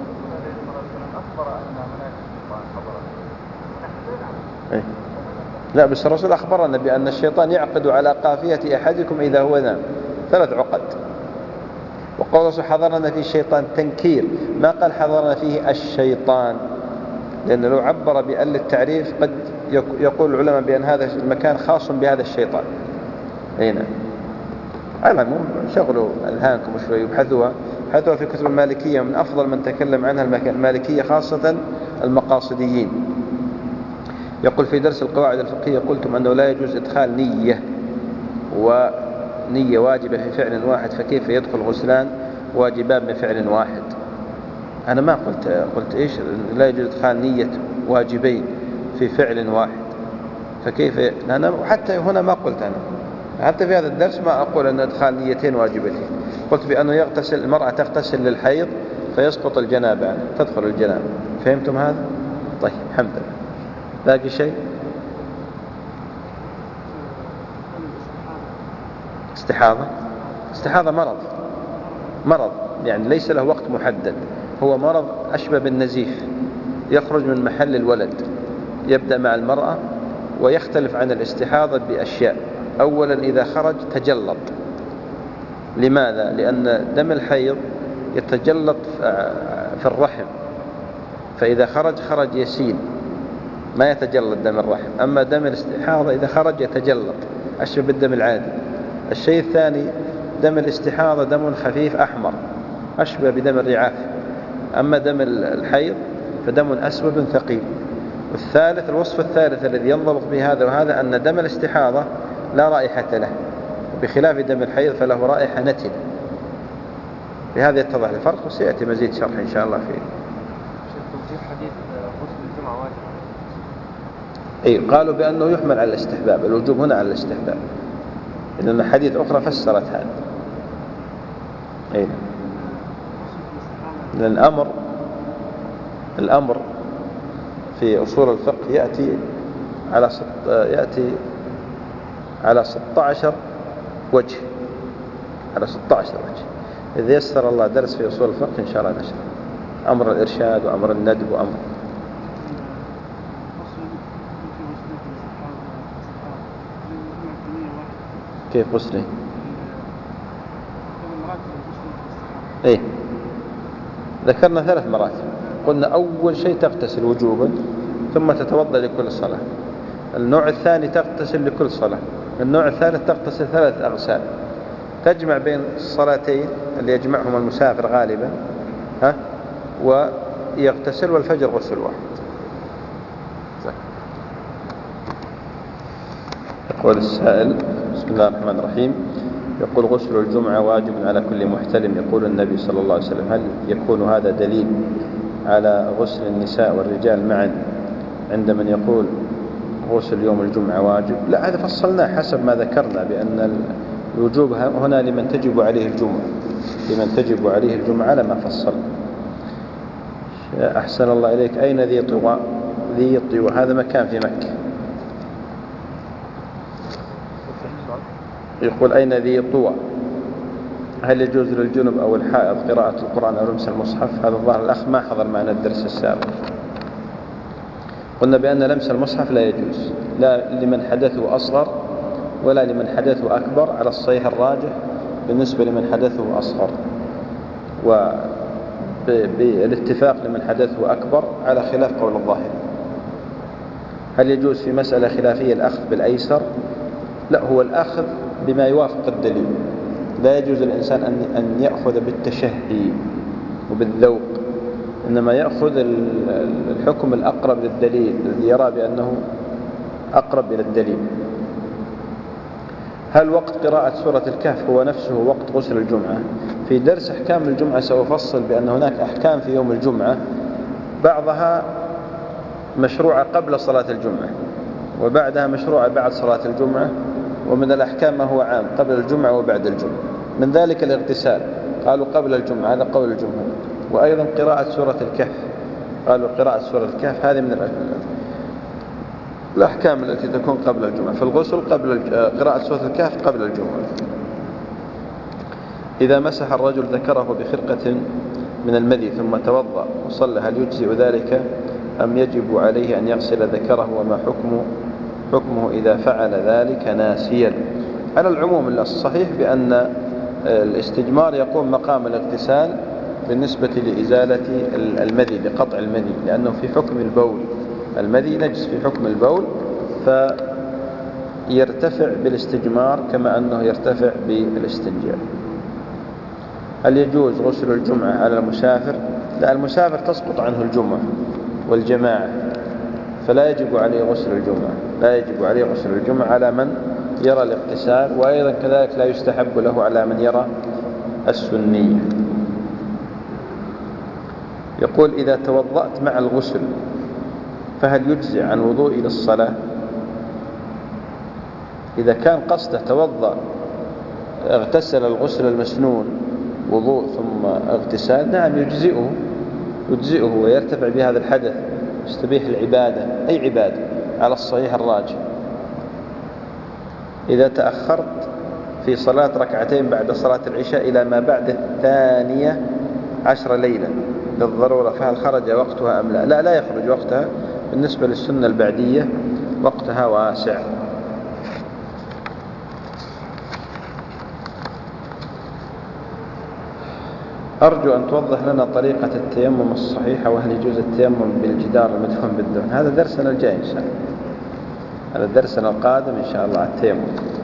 إيه؟ لا بس الرسول أخبرنا بأن الشيطان يعقد على قافية أحدكم إذا هو نام ثلاث عقد. وقال الرسول حضرنا فيه الشيطان تنكير، ما قال حضرنا فيه الشيطان، لأن لو عبر بأل التعريف قد يقول العلماء بأن هذا المكان خاص بهذا الشيطان. هنا على العموم شغلوا أذهانكم شوي وابحثوها، ابحثوها في كتب المالكية، من أفضل من تكلم عنها المالكية خاصة المقاصديين. يقول في درس القواعد الفقهية قلتم أنه لا يجوز إدخال نية ونية واجبة في فعل واحد، فكيف يدخل غسلان واجبان من فعل واحد؟ أنا ما قلت قلت إيش لا يجوز إدخال نية واجبين في فعل واحد، فكيف؟ أنا وحتى هنا ما قلت، أنا حتى في هذا الدرس ما أقول أن إدخال نيتين واجبتين، قلت بأنه يغتسل المرأة تغتسل للحيض فيسقط الجنابة، تدخل الجنابة. فهمتم هذا؟ طيب الحمد لله. باقي شيء؟ استحاضة استحاضة مرض مرض يعني ليس له وقت محدد، هو مرض أشبه بالنزيف يخرج من محل الولد، يبدأ مع المرأة ويختلف عن الاستحاضة بأشياء. أولا إذا خرج تجلط. لماذا؟ لأن دم الحيض يتجلط في الرحم، فإذا خرج خرج يسيل ما يتجلط دم الرحم، أما دم الاستحاضة إذا خرج يتجلط أشبه بالدم العادي. الشيء الثاني دم الاستحاضة دم خفيف أحمر أشبه بدم الرعاف، أما دم الحيض فدم أسود ثقيل. والثالث الوصف الثالث الذي ينضبط به هذا وهذا أن دم الاستحاضة لا رائحة له، بخلاف دم الحيض فله رائحة نتنة. بهذا يتضح الفرق، وسيأتي مزيد شرح إن شاء الله فيه. في حديث غسل الجمعة واجب، أي قالوا بأنه يحمل على الاستحباب، الوجوب هنا على الاستحباب، لأن حديث أخرى فسرت هذا. أي لأن الأمر الأمر في أصول الفقه يأتي على ست يأتي على ستة عشر وجه، على ستة عشر وجه. إذا يسر الله درس في أصول الفقه إن شاء الله نشر أمر الإرشاد وأمر الندب وأمر. كيف غسله؟ إيه ذكرنا ثلاث مراتب. قلنا أول شيء تغتسل وجوبا ثم تتوضأ لكل صلاة. النوع الثاني تغتسل لكل صلاة. النوع الثالث تغتسل ثلاث أغسال، تجمع بين الصلاتين اللي يجمعهم المسافر غالبا، ها، ويغتسل والفجر غسل واحد. يقول السائل: بسم الله الرحمن الرحيم، يقول: غسل الجمعة واجب على كل محتلم. يقول النبي صلى الله عليه وسلم: هل يكون هذا دليل على غسل النساء والرجال معا عند من يقول غسل يوم الجمعة واجب؟ لا، هذا فصلناه حسب ما ذكرنا بأن الوجوب هنا لمن تجب عليه الجمعة، لمن تجب عليه الجمعة لما فصل. أحسن الله إليك. أين ذي طوى؟ ذي طوى هذا مكان في مكة. يقول: أين ذي طوى؟ هل يجوز للجنب أو الحائض قراءة القرآن أو لمس المصحف؟ هذا الظاهر الأخ ما حضر معنا الدرس السابق. قلنا بأن لمس المصحف لا يجوز، لا لمن حدثه أصغر ولا لمن حدثه أكبر، على الصحيح الراجح بالنسبة لمن حدثه أصغر، وبالاتفاق لمن حدثه أكبر على خلاف قول الظاهر. هل يجوز في مسألة خلافية الأخذ بالأيسر؟ لا، هو الأخذ بما يوافق الدليل. لا يجوز الإنسان أن يأخذ بالتشهي وبالذوق، إنما يأخذ الحكم الأقرب للدليل الذي يرى بأنه أقرب إلى الدليل. هل وقت قراءة سورة الكهف هو نفسه وقت غسل الجمعة؟ في درس أحكام الجمعة سأفصل بأن هناك أحكام في يوم الجمعة بعضها مشروعة قبل صلاة الجمعة وبعدها مشروعة بعد صلاة الجمعة، ومن الأحكام ما هو عام قبل الجمعة وبعد الجمعة. من ذلك الاغتسال، قالوا قبل الجمعة، هذا قول الجمهور. وأيضا قراءة سورة الكهف، قالوا قراءة سورة الكهف هذه من الأحكام التي تكون قبل الجمعة. فالغسل قبل قراءة سورة الكهف قبل الجمعة. إذا مسح الرجل ذكره بخرقة من المذي ثم توضأ وصلى، هل يجزئ ذلك أم يجب عليه أن يغسل ذكره؟ وما حكمه حكمه إذا فعل ذلك ناسيا؟ على العموم الصحيح بأن الاستجمار يقوم مقام الاغتسال بالنسبة لإزالة المذي، لقطع المذي، لأنه في حكم البول. المذي نجس في حكم البول، فيرتفع بالاستجمار كما أنه يرتفع بالاستنجاء. هل يجوز غسل الجمعة على المسافر؟ لا، المسافر تسقط عنه الجمعة والجماعة، فلا يجب عليه غسل الجمعة، لا يجب عليه غسل الجمعة على من يرى الاغتسال، وأيضا كذلك لا يستحب له على من يرى السنية. يقول: إذا توضأت مع الغسل فهل يجزئ عن وضوئي للصلاة؟ إذا كان قصده توضأ اغتسل الغسل المسنون وضوء ثم اغتسال، نعم يجزئه يجزئه ويرتفع بهذا الحدث، يستبيح العبادة، أي عبادة، على الصحيح الراجح. إذا تأخرت في صلاة ركعتين بعد صلاة العشاء إلى ما بعد الثانية عشر ليلة للضرورة، فهل خرج وقتها أم لا؟ لا، لا يخرج وقتها. بالنسبة للسنة البعدية وقتها واسع. أرجو أن توضح لنا طريقة التيمم الصحيحة، وهل يجوز التيمم بالجدار المدفون بالدهن؟ هذا درسنا الجاي إن شاء الله، هذا درسنا القادم إن شاء الله التيمم.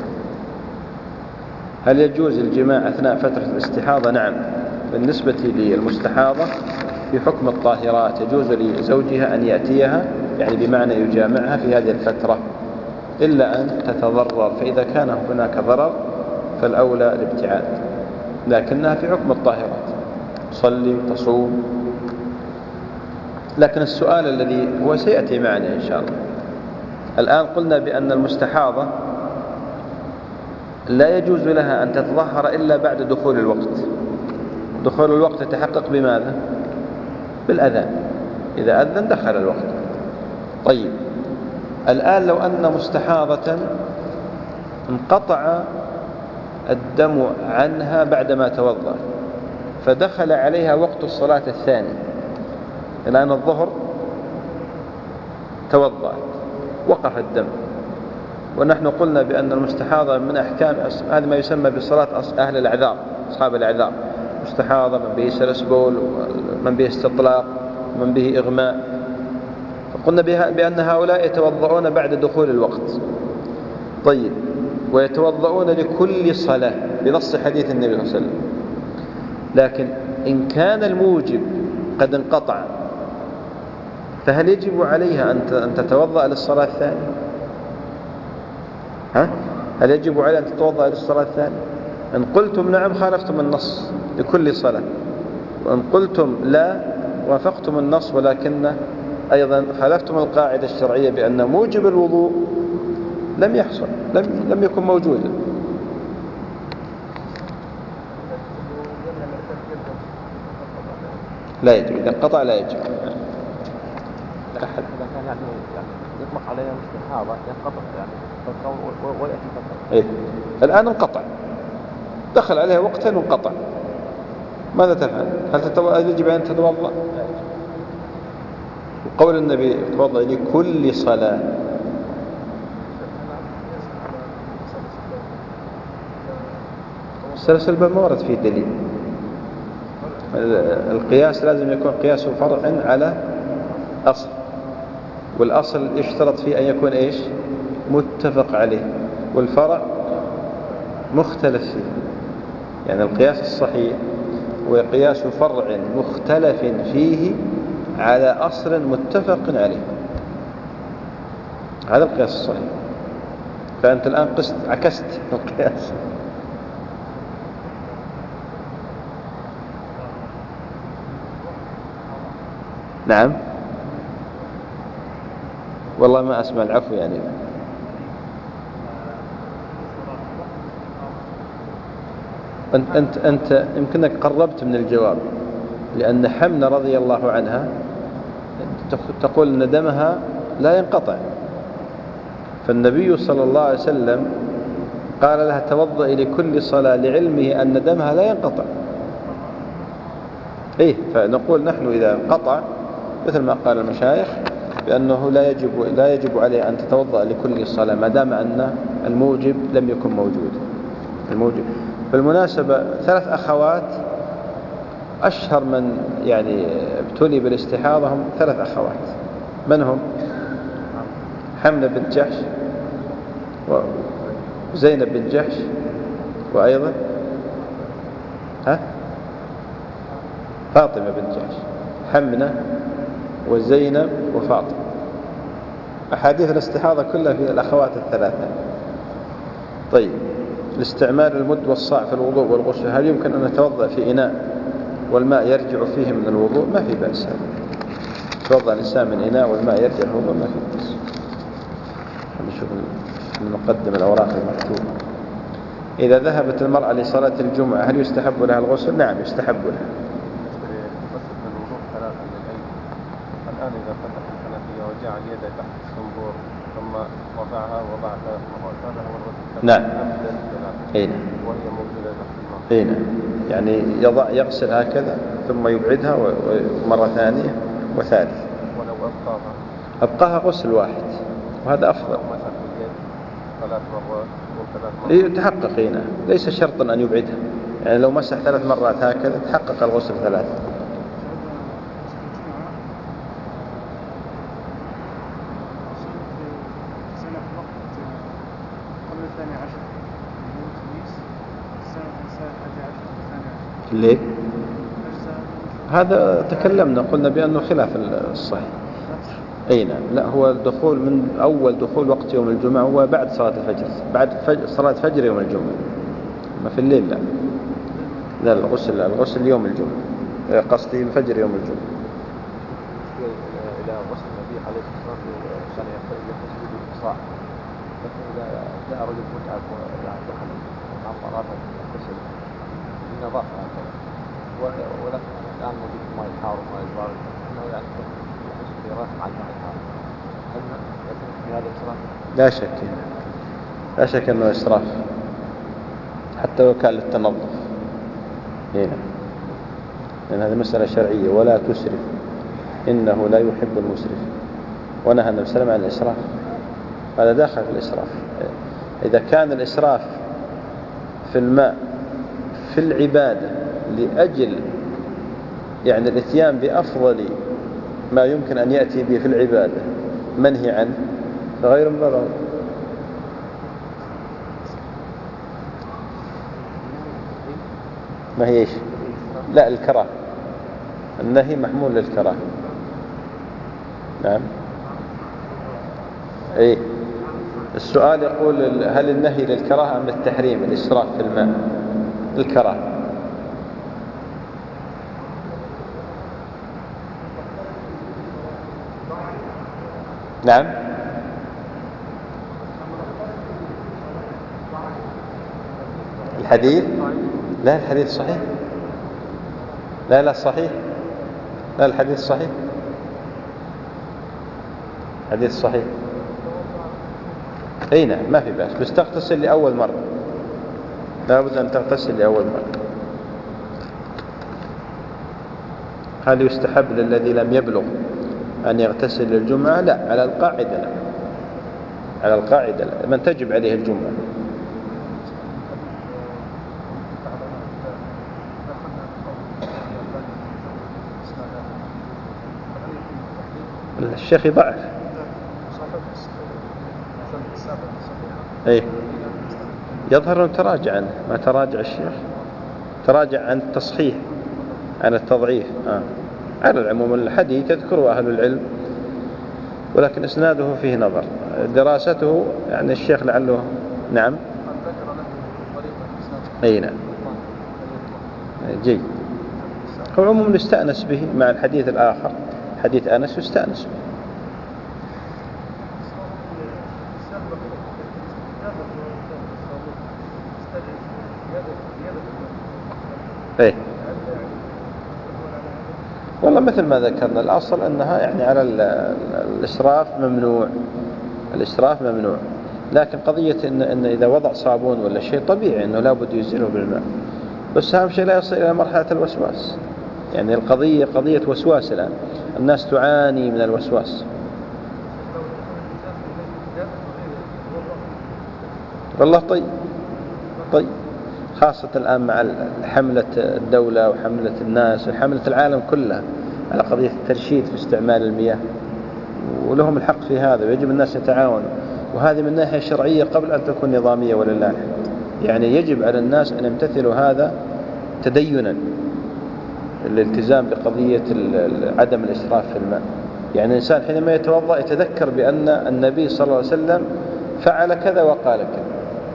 هل يجوز الجماع أثناء فترة الاستحاضة؟ نعم، بالنسبة للمستحاضة في حكم الطاهرات يجوز لزوجها أن يأتيها، يعني بمعنى يجامعها في هذه الفترة، إلا أن تتضرر، فإذا كان هناك ضرر فالأولى الابتعاد، لكنها في حكم الطاهرات، تصلي وتصوم. لكن السؤال الذي هو سيأتي معنا إن شاء الله، الآن قلنا بأن المستحاضة لا يجوز لها أن تتطهر إلا بعد دخول الوقت. دخول الوقت يتحقق بماذا؟ بالأذان، إذا أذن دخل الوقت. طيب الآن لو أن مستحاضة انقطع الدم عنها بعدما توضأ فدخل عليها وقت الصلاة الثاني، الآن الظهر توضأت وقف الدم، ونحن قلنا بأن المستحاضة من أحكام هذا ما يسمى بصلاة أهل الأعذار، أصحاب الأعذار، مستحاضة من به سلس بول ومن به استطلاق ومن به إغماء، فقلنا بأن هؤلاء يتوضؤون بعد دخول الوقت. طيب ويتوضؤون لكل صلاة بنص حديث النبي صلى الله عليه وسلم، لكن إن كان الموجب قد انقطع فهل يجب عليها أن تتوضأ للصلاة الثانية؟ ها؟ هل يجب عليها أن تتوضأ للصلاة الثانية؟ إن قلتم نعم خالفتم النص لكل صلاة، وإن قلتم لا وافقتم النص ولكن أيضا خالفتم القاعدة الشرعية بأن موجب الوضوء لم يحصل، لم, لم يكن موجودا. لا يجب، إذا انقطع لا يجب. إذا كان يعني يطلق عليها مستحاضة ينقطع يعني ويأتي فترة. إيه؟ الآن انقطع، دخل عليها وقتا وانقطع، ماذا تفعل؟ هل تتو... يجب أن تتوضأ؟ وقول النبي توضأ لكل صلاة. سلسل ما ورد فيه دليل. القياس لازم يكون قياس فرع على أصل، والأصل يشترط فيه أن يكون إيش؟ متفق عليه، والفرع مختلف فيه. يعني القياس الصحيح هو قياس فرع مختلف فيه على أصل متفق عليه، هذا القياس الصحيح. فأنت الآن قست عكست القياس. نعم والله ما أسمع، العفو يعني. أنت, أنت, أنت يمكنك قربت من الجواب، لأن حمنة رضي الله عنها تقول أن دمها لا ينقطع، فالنبي صلى الله عليه وسلم قال لها توضئي لكل صلاة لعلمه أن دمها لا ينقطع. إيه، فنقول نحن إذا انقطع مثل ما قال المشايخ بأنه لا يجب لا يجب عليه أن تتوضأ لكل صلاة ما دام أن الموجب لم يكن موجود. الموجب بالمناسبة ثلاث أخوات أشهر من يعني ابتلي بالاستحاضة هم ثلاث أخوات. من هم؟ حمنة بنت جحش وزينب بنت جحش وأيضا ها فاطمة بنت جحش. حمنة وزينب وفاطمة. أحاديث الاستحاضة كلها في الأخوات الثلاثة. طيب الاستعمال المد والصاع في الوضوء والغسل، هل يمكن أن نتوضأ في إناء والماء يرجع فيه من الوضوء؟ ما في بأس، توضأ الإنسان من إناء والماء يرجع الوضوء ما في بأس. نشوف نقدم الأوراق المكتوبة. إذا ذهبت المرأة لصلاة الجمعة هل يستحب لها الغسل؟ نعم يستحب لها. الآن إذا فتح الحنفية وجعل يده تحت الصنبور ثم رفعها وضع ثلاث مرات، هذا هو الغسل. نعم. أين؟ وهي موجودة تحت الماء. أين؟ يعني يضع يغسل هكذا ثم يبعدها مرة ثانية وثالث. ولو أبقاها؟ أبقاها غسل واحد وهذا أفضل. مسح اليد ثلاث مرات وثلاث مرات. إيه تحقق هنا، ليس شرطا أن يبعدها، يعني لو مسح ثلاث مرات هكذا تحقق الغسل ثلاث. ليه؟ هذا تكلمنا قلنا بأنه خلاف الصحيح. أي نعم، لا هو الدخول من أول دخول وقت يوم الجمعة هو بعد صلاة الفجر، بعد فجر صلاة فجر يوم الجمعة، ما في الليل. لا لا الغسل الغسل يوم الجمعة، قصدي الفجر يوم الجمعة. إلى غسل النبي عليه الصلاة والسلام كان يختلف الإسراء، لكن إذا جاء رجل متعب ويعني دخل العطارات يغتسل من نظافة هكذا، ولكن الآن موجود ماء الحار وماء البارد أنه يعني يحس براحة مع الماء الحار، هل يكون في هذا إسراف؟ لا شك لا شك أنه إسراف حتى لو كان للتنظف هنا، لأن هذه مسألة شرعية. ولا تسرف إنه لا يحب المسرف، ونهى النبي صلى الله عليه وسلم عن الإسراف، هذا داخل في الإسراف. إذا كان الإسراف في الماء في العبادة لأجل يعني الاتيان بأفضل ما يمكن أن يأتي به في العبادة منهي عنه فغير مبرر. ما هي إيش؟ لا، الكراهة، النهي محمول للكراهة. نعم. إيه، السؤال يقول هل النهي للكراهة أم للتحريم الإسراف في الماء؟ الكراهة. نعم. الحديث لا، الحديث صحيح. لا لا صحيح، لا الحديث صحيح، حديث صحيح. اي نعم، ما في بأس، بس تغتسل لأول مرة، لا بد أن تغتسل لأول مرة. هل يستحب للذي لم يبلغ أن يغتسل للجمعة؟ لا، على القاعدة لا، على القاعدة لا، من تجب عليه الجمعة. الشيخ ضعف. ايه، يظهر أنه تراجع عنه، ما تراجع الشيخ، تراجع عن التصحيح عن التضعيف. آه. على العموم الحديث يذكره أهل العلم، ولكن إسناده فيه نظر، دراسته يعني الشيخ لعله. نعم. أي نعم، جيد. هو عموما يستأنس به مع الحديث الآخر، حديث أنس يستأنس به. ايه والله مثل ما ذكرنا، الأصل أنها يعني على الإسراف ممنوع، الإسراف ممنوع، لكن قضية إن, إن إذا وضع صابون ولا شيء طبيعي أنه لا بد يزيله بالماء، بس أهم شيء لا يصل إلى مرحلة الوسواس. يعني القضية قضية وسواس، الآن الناس تعاني من الوسواس. والله طيب طيب، خاصة الآن مع حملة الدولة وحملة الناس وحملة العالم كلها على قضية الترشيد في استعمال المياه، ولهم الحق في هذا، ويجب الناس يتعاونوا، وهذه من ناحية شرعية قبل أن تكون نظامية ولله الحمد. يعني يجب على الناس أن يمتثلوا هذا تدينا، الالتزام بقضية عدم الإسراف في الماء. يعني الإنسان حينما يتوضأ يتذكر بأن النبي صلى الله عليه وسلم فعل كذا وقال كذا.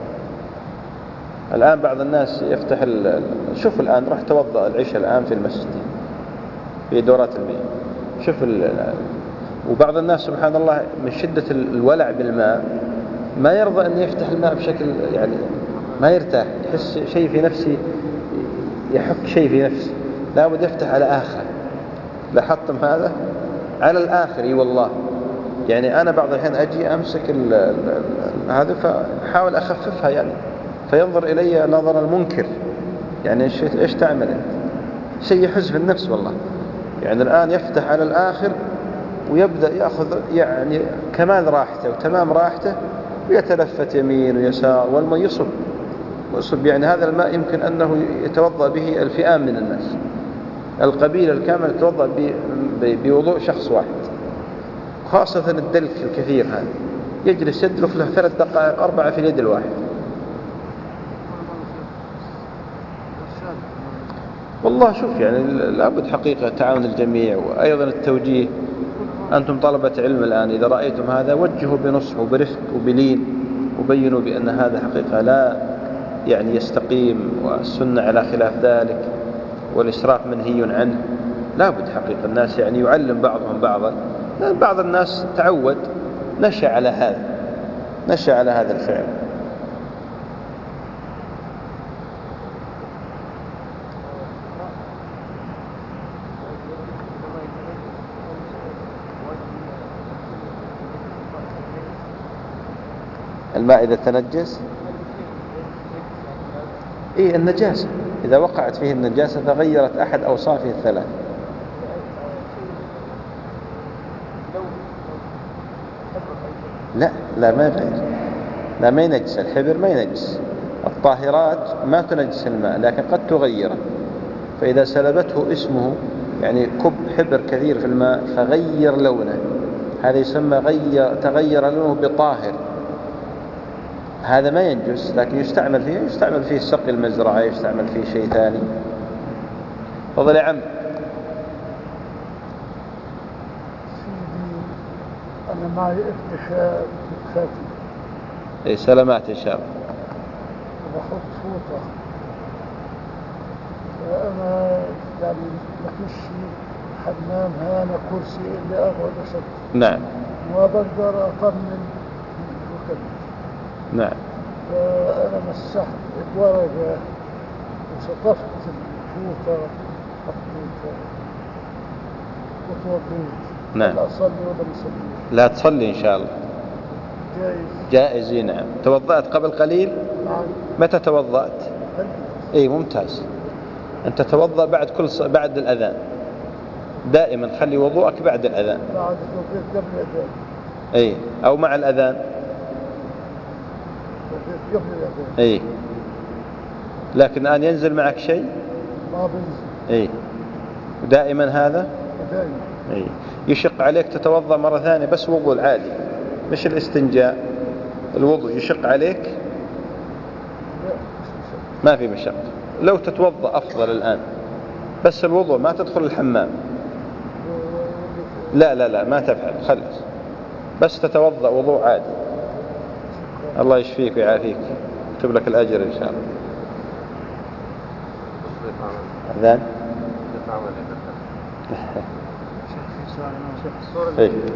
الآن بعض الناس يفتح ال... شوف الآن رح توضأ العشاء الآن في المسجد في دورات المياه، شوف ال... وبعض الناس سبحان الله من شدة الولع بالماء ما يرضى أن يفتح الماء بشكل يعني ما يرتاح، يحس شيء في نفسه، يحك شيء في نفسه، لا بد يفتح على آخر. لاحظتم هذا؟ على الآخر. اي والله، يعني أنا بعض الحين أجي أمسك ال... ال... هذا فحاول أخففها، يعني فينظر إلي نظر المنكر، يعني إيش إيش تعمل أنت؟ شيء يحز في النفس والله. يعني الآن يفتح على الآخر ويبدأ يأخذ يعني كمال راحته وتمام راحته، ويتلفت يمين ويسار، والماء يصب ويصب. يعني هذا الماء يمكن أنه يتوضأ به الفئام من الناس، القبيلة الكامل يتوضأ بوضوء شخص واحد، خاصة الدلك الكثير هذا يجلس يدلك له ثلاث دقائق أربعة في اليد الواحد. والله شوف، يعني لابد حقيقة تعاون الجميع، وأيضا التوجيه. أنتم طلبة علم الآن إذا رأيتم هذا وجهوا بنصح وبرفق وبلين، وبينوا بأن هذا حقيقة لا يعني يستقيم، والسنة على خلاف ذلك، والإسراف منهي عنه. لابد حقيقة الناس يعني يعلم بعضهم بعضا، لأن بعض الناس تعود نشأ على هذا، نشأ على هذا الفعل. الماء إذا تنجس، إيه النجاسة إذا وقعت فيه النجاسة تغيرت أحد أوصافه الثلاث. لا لا ما يغير، لا ما ينجس، الحبر ما ينجس، الطاهرات ما تنجس الماء لكن قد تغيره. فإذا سلبته اسمه يعني كب حبر كثير في الماء فغير لونه، هذا يسمى غير تغير لونه بطاهر، هذا ما ينجس لكن يستعمل فيه يستعمل فيه سقي المزرعة، يستعمل فيه شيء ثاني. تفضل يا عم. سيدي أنا معي ارتخاء خاتم. إيه سلامات إن شاء الله. وبحط فوطة، فأنا يعني ما فيش حمام هانا كرسي اللي أقعد أشد. نعم. ما بقدر أطمن وكذا. نعم. فأنا مسحت الورقة وشطفت الفوطة حطيتها وتوضيت. نعم. لا أصلي ولا مصلي. لا تصلي إن شاء الله. جائز. جائز. نعم. توضأت قبل قليل؟ نعم. متى توضأت؟ اي ممتاز. انت تتوضأ بعد كل ص... بعد الاذان دائما، خلي وضوءك بعد الاذان. بعد توضيت قبل الاذان. اي او مع الاذان. توضيت قبل الاذان. اي لكن الان ينزل معك شيء؟ ما بنزل. اي دائما هذا؟ دائما. اي يشق عليك تتوضأ مرة ثانية بس وضوء العادي مش الاستنجاء، الوضوء يشق عليك؟ لا مش مشكلة. ما في مشقة. لو تتوضأ أفضل الآن بس الوضوء ما تدخل الحمام. لا لا لا ما تفعل، خلص بس تتوضأ وضوء عادي. الله يشفيك ويعافيك، يكتب لك الأجر إن شاء الله. أذان؟ شيخ في سؤال أنا شيخ الصورة إيه. اللي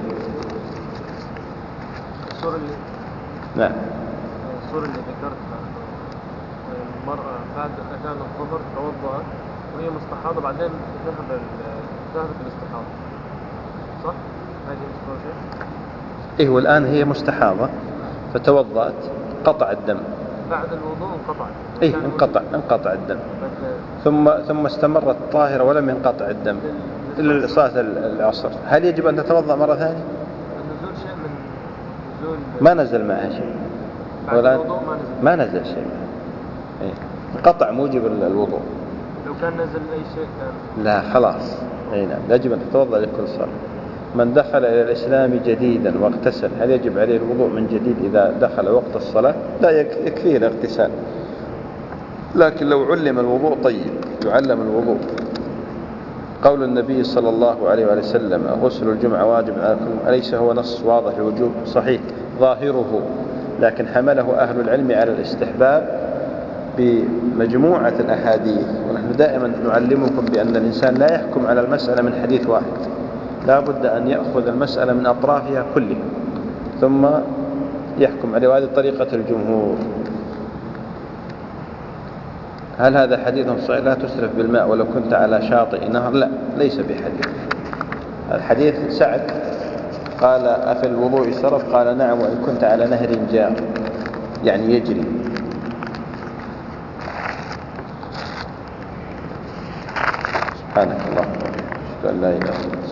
الصورة اللي نعم. الصورة اللي ذكرتها المرأة بعد أذان الظهر توضأت وهي مستحاضة بعدين ذهب ذهبت الاستحاضة، صح؟ هذه الصورة شيء؟ إيه والآن هي مستحاضة فتوضأت قطع الدم. بعد الوضوء انقطع. إيه انقطع انقطع الدم ثم ثم استمرت طاهرة ولم ينقطع الدم إلا صلاة العصر. هل يجب أن تتوضأ مرة ثانية؟ النزول شيء من نزول ما نزل معها شيء. بعد الوضوء ما نزل. ما نزل شيء. إيه. انقطع موجب الوضوء. لو كان نزل أي شيء كان. لا خلاص. أي نعم يجب أن تتوضأ لكل صلاة. من دخل إلى الإسلام جديدا واغتسل هل يجب عليه الوضوء من جديد إذا دخل وقت الصلاة؟ لا يكفيه الاغتسال، لكن لو علم الوضوء طيب يعلم الوضوء. قول النبي صلى الله عليه وآله وسلم غسل الجمعة واجب على كل، أليس هو نص واضح الوجوب؟ صحيح ظاهره، لكن حمله أهل العلم على الاستحباب بمجموعة الأحاديث. ونحن دائما نعلمكم بأن الإنسان لا يحكم على المسألة من حديث واحد، لا بد أن يأخذ المسألة من أطرافها كلها ثم يحكم عليه، وهذه طريقة الجمهور. هل هذا حديث صحيح؟ لا تسرف بالماء ولو كنت على شاطئ نهر؟ لا ليس بحديث. الحديث سعد قال أفي الوضوء سرف؟ قال نعم وإن كنت على نهر جار، يعني يجري. سبحانك اللهم وبحمدك أشهد أن لا إله إلا أنت.